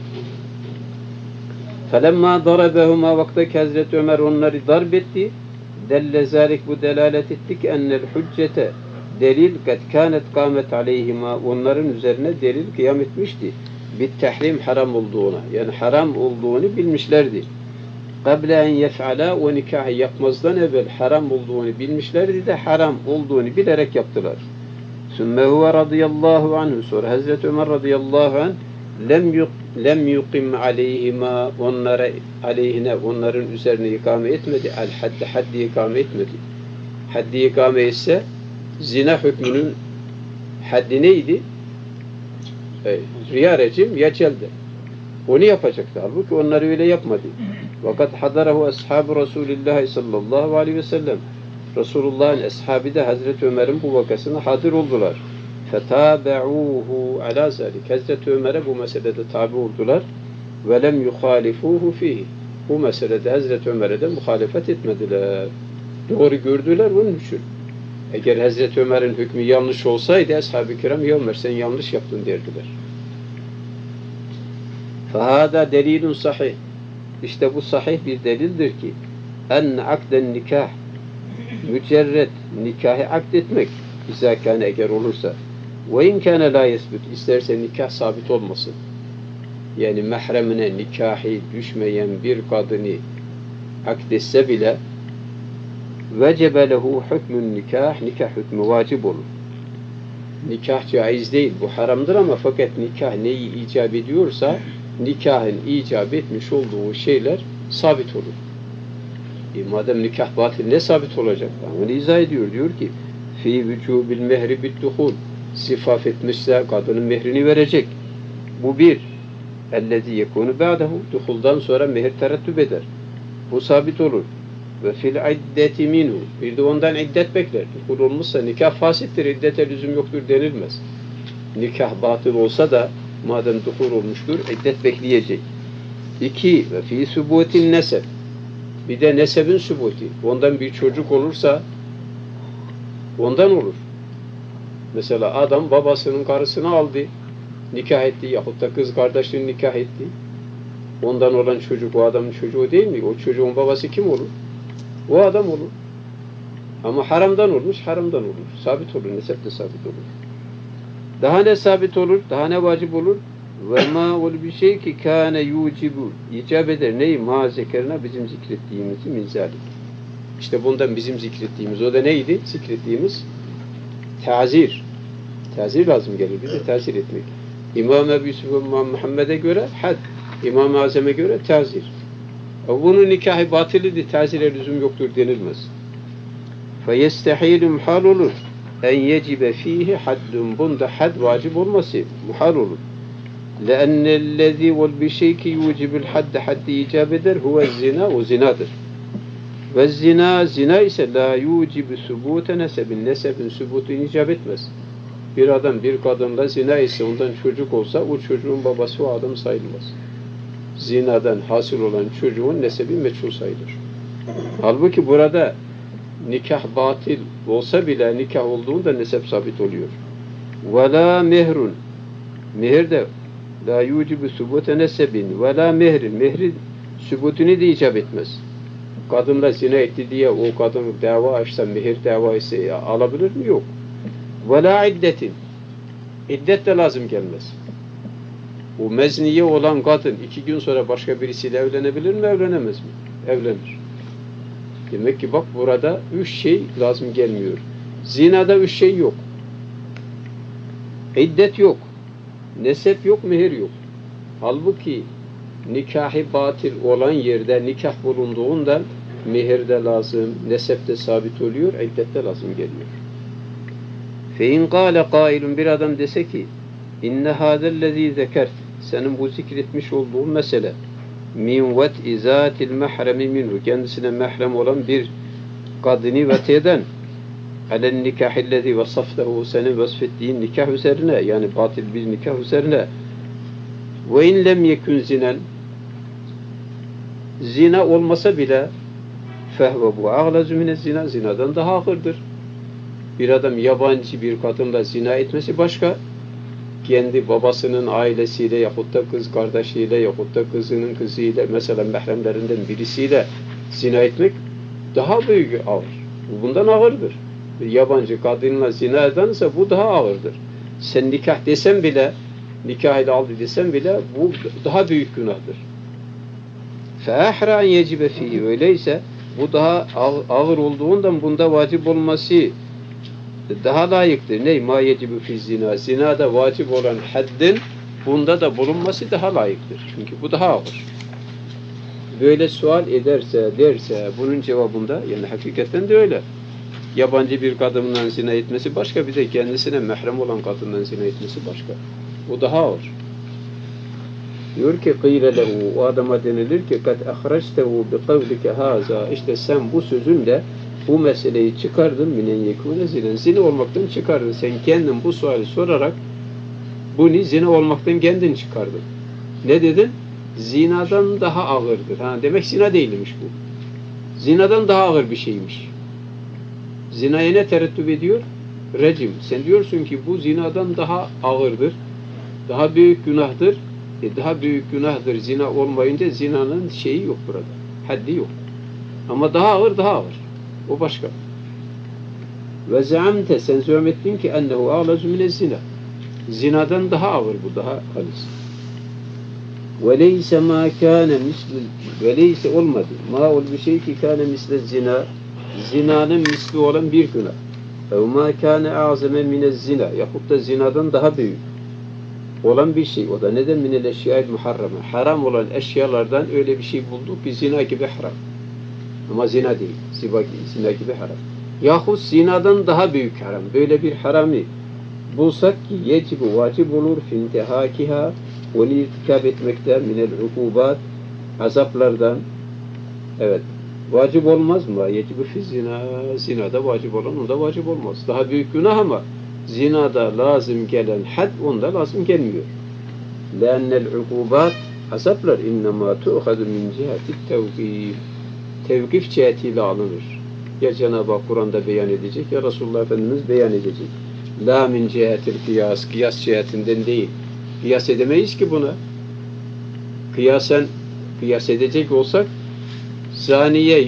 فَلَمَّا ضَرَبَهُمَا vaktaki Hazreti Ömer onları darp etti. Delle zalik bu delalet etti ki ennel hüccete delil kad kânet kâmet aleyhima onların üzerine delil kıyam etmişti. Bit tahrim haram olduğuna yani haram olduğunu bilmişlerdi. Kable en yef'ala o nikahı yapmazdan evvel haram olduğunu bilmişlerdi de haram olduğunu bilerek yaptılar. Sümme huve radıyallahu anhu sonra Hazreti Ömer radıyallahu anh lem yuqim aleyhima onlara aleyhine onların üzerine ikame etmedi. El haddi ikame etmedi. Haddi ikame etse zina hükmünün haddi neydi? Riya rejim ya celde. Onu yapacaktı. Halbuki onları öyle yapmadı. Vakat hadarahu ashabu Resulillah sallallahu aleyhi ve sellem. Resulullah'ın ashabı da Hazreti Ömer'in bu vakasına hadir oldular. Fetabe'uhu ala zalik. Hazreti Ömer'e bu meselede tabi oldular. Ve lem yuhalifuhu fihi. Bu meselede Hazreti Ömer'e de muhalefet etmediler. Doğru gördüler onun için. Eğer Hazreti Ömer'in hükmü yanlış olsaydı ashab-ı kiram ya Ömer sen yanlış yaptın derdiler. Fahada delilun sahih. İşte bu sahih bir delildir ki en akden nikah mücerret nikahı akdetmek izâkâne eğer olursa ve inkâne la yesbut isterse nikah sabit olmasın. Yani mahremine nikahı düşmeyen bir kadını akdetse bile vecebe lehu hükmün nikah hükmü vacip olur. Nikah caiz değil, bu haramdır ama fakat nikah neyi icap ediyorsa nikahın icap etmiş olduğu şeyler sabit olur. Madem nikah batil ne sabit olacak? Onu izah ediyor. Diyor ki fi vücubil mehri bidduhul sifaf etmişse kadının mehrini verecek. Bu bir. Ellezî yekûnü ba'dehu duhuldan sonra mehir terettüp eder. Bu sabit olur. Ve fil iddeti minhu bir de ondan iddet bekler. Duhul olmuşsa nikah fasittir, iddete lüzum yoktur denilmez. Nikah batıl olsa da madem duhul olmuştur, iddet bekleyecek. 2. Ve fî sübutin neseb. Bir de nesebin sübuti. Ondan bir çocuk olursa ondan olur. Mesela adam babasının karısını aldı, nikah etti yahut da kız kardeşini nikah etti. Ondan olan çocuk o adamın çocuğu değil mi? O çocuğun babası kim olur? O adam olur. Ama haramdan olmuş, haramdan olur. Sabit olur, nesep de sabit olur. Daha ne sabit olur, daha ne vacip olur? Ve ma ol bir şey ki kâne yucibu, icap eder. Neyi? Ma zekerine bizim zikrettiğimizi minzalik. İşte bundan bizim zikrettiğimiz, o da neydi? Zikrettiğimiz tazir. Tazir lazım gelir, bize tazir etmek. İmam Ebu Yusuf ve İmam Muhammed'e göre had, İmam-ı Azam'e göre tazir. Bunun nikahı batılidir, tazire lüzum yoktur denilmez. فَيَسْتَحِيلُ muhal olur. En yecibe fihi haddun. Bunda had vacip olması muhal olur. لَأَنَّ الَّذ۪ي وَالْبِشَيْكِ يُوجِبُ الْحَدَّ haddi icap eder. Huve zina, o zinadır. Ve zina ise la yucibu subute nesebin. Nesebin subutunu icap etmez. Bir adam bir kadınla zina ise ondan çocuk olsa o çocuğun babası o adam sayılmaz. Zinadan hasıl olan çocuğun nesebi meçhul sayılır. Halbuki burada nikah batil olsa bile nikah olduğunda nesep sabit oluyor. Ve la mehrun. Mehir de la yucibu subute nesebin ve la mehrin. Mehrin subutunu da icap etmez. Kadınla zina etti diye o kadın dava açsa, mehir dava ise alabilir mi? Yok. Ve la iddetin. İddet de lazım gelmez. O mezniye olan kadın 2 gün sonra başka birisiyle evlenebilir mi? Evlenemez mi? Evlenir. Demek ki bak burada 3 şey lazım gelmiyor. Zinada 3 şey yok. İddet yok. Nesep yok, mehir yok. Halbuki nikahı batil olan yerde nikah bulunduğundan mehir de lazım, nesep de sabit oluyor, iddet de lazım geliyor. فَاِنْ قَالَ قَائِلٌ bir adam dese ki اِنَّ هَذَا الَّذ۪ي ذَكَرْتِ senin bu zikretmiş olduğun mesele min vet'i zâtil mehremi minhu kendisine mehrem olan bir kadını vetheden alen nikahillezi vasaftehu senin vasfettiğin nikah üzerine yani batil bir nikah üzerine ve in lem yekun zinen zina olmasa bile fehve bu ağlazu mine zina zinadan daha ağırdır. Bir adam yabancı bir kadınla zina etmesi başka, kendi babasının ailesiyle yahut da kız kardeşiyle yahut da kızının kızıyla mesela mehremlerinden birisiyle zina etmek daha büyük ağır. Bu bundan ağırdır. Bir yabancı kadınla zina edense bu daha ağırdır. Sen nikah desen bile, nikah ile aldı desen bile bu daha büyük günahdır. فَاَحْرَا يَجِبَ ف۪يهِ öyleyse bu daha ağır olduğundan bunda vacip olması daha layıktır. Ney? مَا يَجِبُ فِي zina. Zinada vacip olan haddin bunda da bulunması daha layıktır. Çünkü bu daha ağır. Böyle sual ederse, derse bunun cevabında yani hakikaten de öyle. Yabancı bir kadından zina etmesi başka, bir de kendisine mehrem olan kadından zina etmesi başka. Bu daha ağır. Diyor ki قِيلَ لَهُ o adama denilir ki قَدْ اَخْرَجْتَهُ بِقَوْلِكَ هَذَا işte sen bu sözünle bu meseleyi çıkardın minen yekûne zinen. Zina olmaktan çıkardın. Sen kendin bu suali sorarak bunu zina olmaktan kendin çıkardın. Ne dedin? Zinadan daha ağırdır. Demek zina değilmiş bu. Zinadan daha ağır bir şeymiş. Zinaya ne terettüp ediyor? Recim. Sen diyorsun ki bu zinadan daha ağırdır. Daha büyük günahtır. Daha büyük günahtır. Zina olmayınca zinanın şeyi yok burada. Haddi yok. Ama daha ağır, daha ağır. O başka. Ve zeamte sen zömettin ki ennehu ağlazu mine zina. Zinadan daha ağır bu, daha halis. Ve leyse ma kâne misli ve leyse olmadı. Ma ol bir şey ki kâne misle zina. Zinanın misli olan bir günah. Ev ma kâne azeme mine zina. Yahut da zinadan daha büyük olan bir şey. O da neden minel eşyâil muharrama. Haram olan eşyalardan öyle bir şey bulduk ki zina gibi haram. Ama zina değil. Zina gibi haram. Yahut zinadan daha büyük haram. Böyle bir haramı bulsak ki yecibu vacip olur fintihakiha onu irtikab etmekte minel ukubat azaplardan evet vacip olmaz mı? Yecibu fi zina zinada vacip olan onda vacip olmaz. Daha büyük günah ama zinada lazım gelen had onda lazım gelmiyor. Leennel ukubat azaplar innema tu'khadu min cihati tevkif tevkif cihetiyle alınır. Ya Cenab-ı Hak Kur'an'da beyan edecek ya Resulullah Efendimiz beyan edecek. La min cihetil kıyas. Kıyas cihetinden değil. Kıyas edemeyiz ki buna. Kıyas edecek olsak zaniye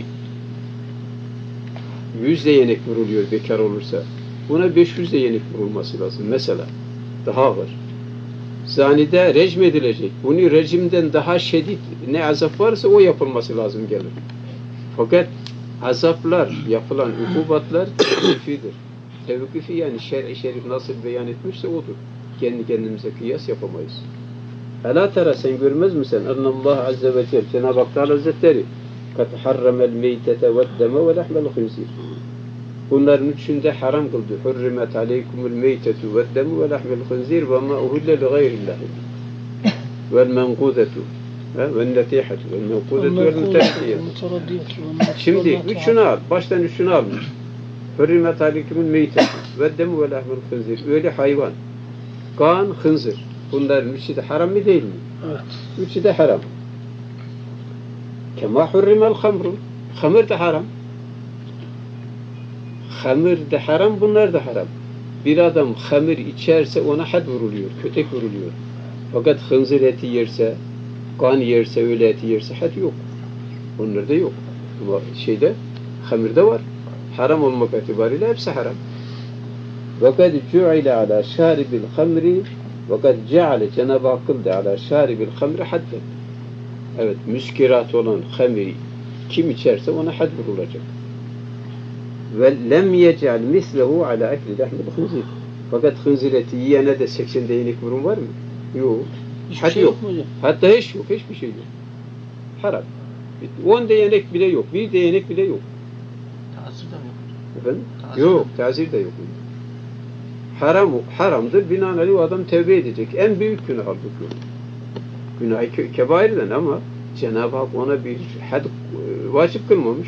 100 değnek vuruluyor bekar olursa. Buna 500 değnek vurulması lazım. Mesela. Daha var. Zanide recm edilecek. Bunu rejimden daha şiddet ne azap varsa o yapılması lazım gelir. Fakat azaplar, yapılan ukubatlar tevkifidir. Tevkifi yani şer-i şerif nasıl beyan etmişse odur. Kendi kendimize kıyas yapamayız. Ela tera sen görmez misin? Allah Azze ve Celle Cenab-ı Hak Teala Hazretleri kad harramel meytete ve deme ve lahmel hınzir. Bunların üçünde haram kıldı. Hurrimet aleykumul meytetu ve demu ve lahmel hınzir ve ma uhulle li gayrillahi. Vel menkudetu ve netihatu vel menkudetu vel müteşkiyetu. Şimdi üçünü al. Baştan üçünü almış. Hurrimet aleykumul meytetu ve demu ve lahmel hınzir. Öyle hayvan. Kan, hınzır. Bunların üçü de haram mı değil mi? Evet. Üçü de haram. Kema hurrimel hamru. Hamır da haram. Hamır da haram, bunlar da haram. Bir adam hamır içerse ona had vuruluyor, kötek vuruluyor. Fakat hınzır eti yerse, kan yerse, öyle eti yerse had yok. Onlarda yok. Ama hamırda var. Haram olmak itibariyle hepsi haram. وَقَدْ جُعِلَ عَلَى شَارِبِ الْخَمْرِ وَقَدْ جَعَلَ Cenab-ı Hak kıldı عَلَى شَارِبِ الْخَمْرِ حَدًّا. Evet, müskirat olan hamiri kim içerse ona had vurulacak. Ve lem yec'al mislehu ala akli lahmil hınzir. Fakat hınzir eti yiyene de 80 değnek vurun var mı? Yok. Hiçbir şey yok mu hocam? Hatta hiç yok, hiçbir şey yok. Haram. 10 değnek bile yok, 1 değnek bile yok. Tazir de mi yok? Efendim? Yok, tazir de yok. Haramdır. Binaenaleyh o adam tevbe edecek. En büyük günah halbuki. Günah-ı kebairden ama Cenab-ı Hak ona bir had vacip kılmamış.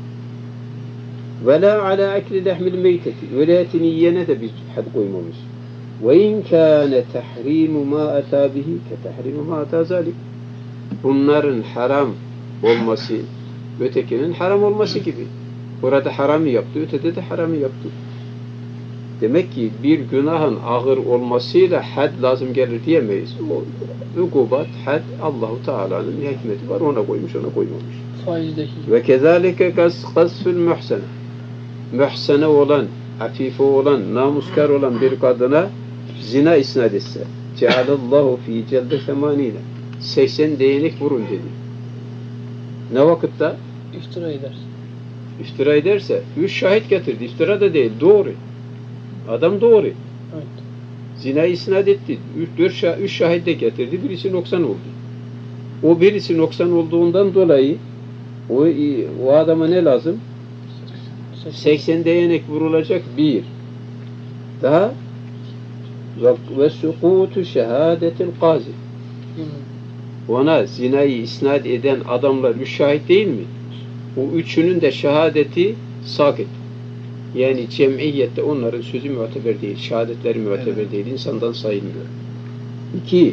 Ve la ala akli lahmil meyteti. Öyle yiyene de bir had koymamış. Ve in kâne tahrimu ma atâ bihi ke tahrimu ma atâ zâlik. Bunların haram olması, ötekinin haram olması gibi. Burada haramı yaptı, ötede de haramı yaptı. Demek ki bir günahın ağır olmasıyla had lazım gelir diyemeyiz. O ukubat, had Allah-u Teala'nın hikmeti var. Ona koymuş, ona koymamış. Faizdeki. Ve kezalike kasfül muhsene. Muhsene olan, afife olan, namuskar olan bir kadına zina isnat etse. Cealallahu fi celde 80 değnek vurun dedi. Ne vakitte? İftira eder. İftira ederse 3 şahit getirdi. İftira da değil, doğru. Adam doğru. Evet. Zinayı isnat etti. 3 şahit de getirdi. Birisi noksan oldu. O birisi noksan olduğundan dolayı o adama ne lazım? 80 değnek vurulacak bir. Daha ve sukutu şehadetil kazi. Ona zinayı isnat eden adamlar 3 şahit değil mi? O üçünün de şehadeti sakit. Yani cemiyette onların sözü müteber değil, şehadetleri müteber değil, insandan sayılmıyor. 2.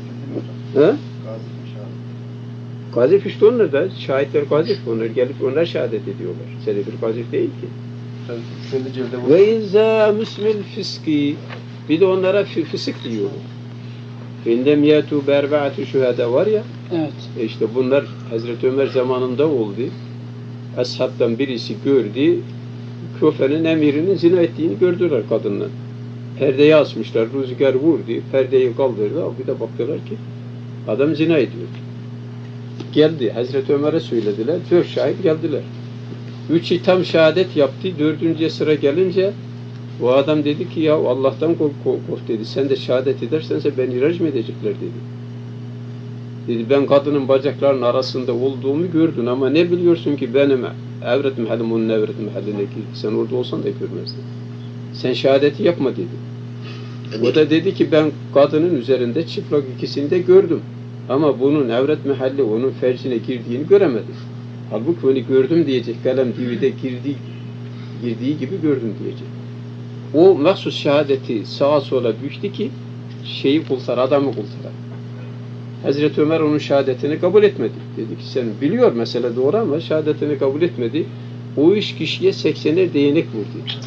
Gazif işte onlar da, şahitler gazif, onlar gelip onlar şehadet ediyorlar. Selefir gazif değil ki. Ve izâ müsmil fiski, bir de onlara fısık diyor. İndem yâtû berbe'atü şühâda var ya, evet. İşte bunlar Hazreti Ömer zamanında oldu. Ashabtan birisi gördü, Küfe'nin emirinin zina ettiğini gördüler kadınla. Perdeyi asmışlar, rüzgar vurdu, perdeyi kaldırdı, bir de baktılar ki adam zina ediyor. Geldi, Hazreti Ömer'e söylediler, 4 şahit geldiler. 3'ü tam şehadet yaptı, 4. sıra gelince o adam dedi ki ya Allah'tan kork dedi, sen de şehadet edersense beni rejim edecekler dedi. Dedi ben kadının bacaklarının arasında olduğumu gördün ama ne biliyorsun ki benim evret mahallim onun evret mahalline girdi. Sen orada olsan da görmezdin. Sen şehadeti yapma dedi. O da dedi ki ben kadının üzerinde çıplak ikisini de gördüm. Ama bunun evret mahalli onun fercine girdiğini göremedim. Halbuki onu gördüm diyecek. Kalem divide girdiği gibi gördüm diyecek. O mahsus şehadeti sağa sola büktü ki adamı kurtar. Hazreti Ömer onun şehadetini kabul etmedi. Dedi ki sen biliyor mesele doğru ama şehadetini kabul etmedi. O iş kişiye 80'er değnek vurdu.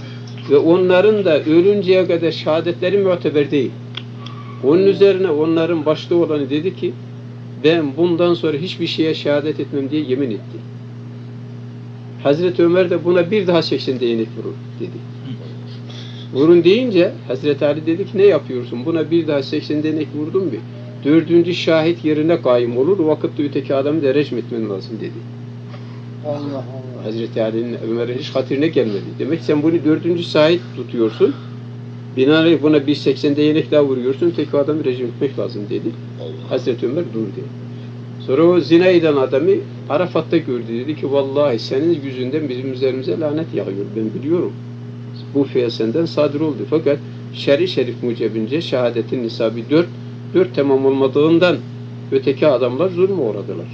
Ve onların da ölünceye kadar şehadetleri muteber değil. Onun üzerine onların başta olanı dedi ki ben bundan sonra hiçbir şeye şehadet etmem diye yemin etti. Hazreti Ömer de buna bir daha 80 değnek vurur dedi. Vurun deyince Hazreti Ali dedi ki ne yapıyorsun? Buna bir daha 80 değnek vurdun bir. 4. şahit yerine kaim olur. O vakitte öteki adamı da rejim etmen lazım dedi. Allah Allah. Hazreti Ali'nin Ömer'e hiç hatırına gelmedi. Demek sen bunu 4. şahit tutuyorsun. Binaenaleyh buna bir 80 değnek daha vuruyorsun. Tek adamı rejim etmek lazım dedi. Hazreti Ömer dur dedi. Sonra o zina eden adamı Arafat'ta gördü. Dedi ki vallahi senin yüzünden bizim üzerimize lanet yağıyor. Ben biliyorum. Bu fiil senden sadır oldu. Fakat şer'i şerif mucebince şehadetin nisabı 4 tamam olmadığından öteki adamlar zulme uğradılar.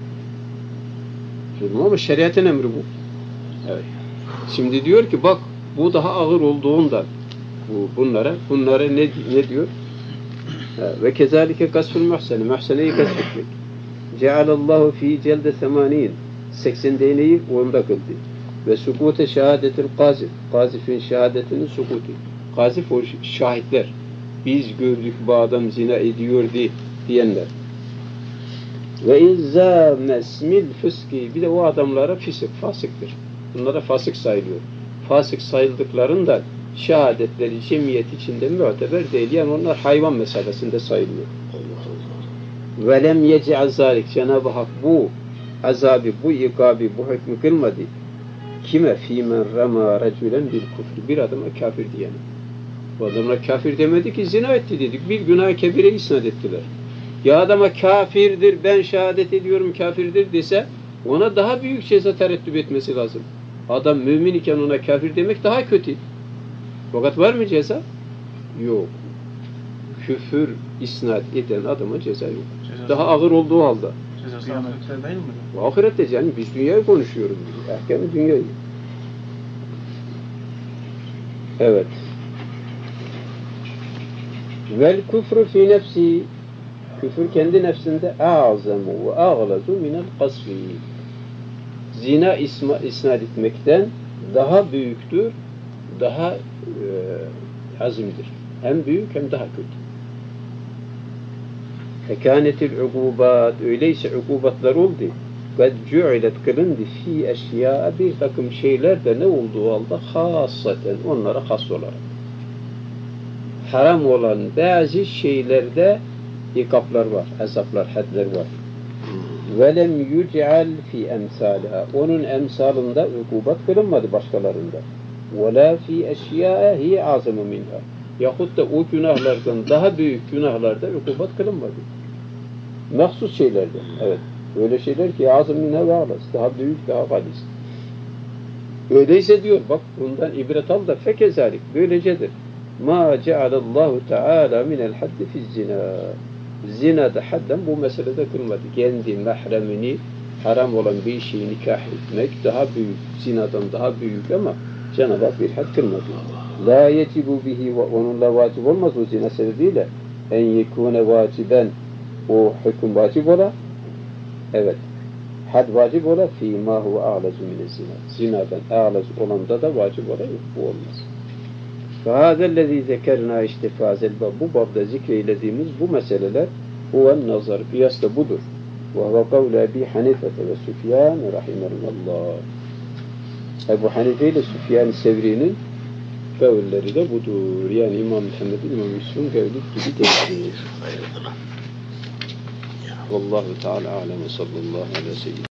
Zulme ama şeriatın emri bu. Evet. Şimdi diyor ki bak bu daha ağır olduğundan bunlara ne diyor? Ve kezalike gasful muhseni. Muhseneyi gasfetmek. Cealallahu fi celde 80. 80 değneği onda kıldı. Ve sukute şehadetil gazif. Gazifin şehadetinin sukutu. Gazif o şahitler. Biz gördük bu adam zina ediyordu diyenler. Ve izza mesmil fıski. Bir de o adamlara fasıktır. Bunlara fasık sayılıyor. Fasık sayıldıklarında şehadetleri cemiyet içinde muteber değil. Yani onlar hayvan mesabesinde sayılıyor. Ve lem yec'al zalik. Cenab-ı Hak bu azabı, bu ikabı, bu hükmü kılmadı. Kime? Fîmen remâ recülen bil kufri. Bir adama kafir diyene. Bu adamlar kafir demedi ki zina etti dedik. Bir günah kebire isnat ettiler. Ya adama kafirdir, ben şehadet ediyorum kafirdir dese ona daha büyük ceza tereddüt etmesi lazım. Adam mümin iken ona kafir demek daha kötü. Fakat var mı ceza? Yok. Küfür isnat eden adama ceza yok. Cezası daha ağır olduğu halde. Cezası ahirette değil mi? Ahirette yani biz dünyayı konuşuyoruz. Ahkamı dünyayı. Evet. Vel küfrü fi nefsi. Küfür kendi nefsinde a'zamu ve ağlazu minel kasfi. Zina isnat etmekten daha büyüktür, daha azimdir. Hem büyük hem daha kötü. Fekânetil ukubat. Öyleyse ukubatlar oldu. Ve cu'ilet kılındı fi eşya bir takım şeyler de ne olduğu halde hassaten onlara has olarak. Haram olan bazı şeylerde ikaplar var, azaplar, hadler var. وَلَمْ يُجْعَلْ فِي اَمْسَالِهَا onun emsalında ukubat kılınmadı başkalarında. وَلَا فِي اَشْيَاءَ هِيَ عَظَمُ مِنْهَا yahut da o günahlardan daha büyük günahlarda ukubat kılınmadı. Mahsus şeylerde. Evet. Öyle şeyler ki azam minha ve alas. Daha büyük, daha galis. Öyleyse diyor bak bundan ibret al da fekezalik. Böylecedir. Ma cealallahu teala minel haddi fiz zina. Zinada hadden bu meselede kılmadı. Kendi mahremini haram olan bir şeyi nikah etmek daha büyük. Zinadan daha büyük ama Cenab-ı Hak bir had kılmadı. La yecibu bihi ve onunla vacip olmaz o zina sebebiyle en yekune vaciben o hüküm vacip ola evet had vacip ola fîmâ huve a'lezu mine zina zinadan a'lez olanda da vacip ola yok bu olmaz. Fehâzellezî zekerna işte fâzelbâ bu babda zikreylediğimiz bu meseleler huven nazar kıyas da budur. Ve huve kavle Ebi Hanifete ve Süfyan rahimahullah. Ebu Hanife ile Süfyan Sevri'nin kavulleri de budur. Yani İmam Muhammed'in İmam Yusuf'un kavli gibi değildir. Vallahu Teala alem ve sallallahu aleyhi ve sellem.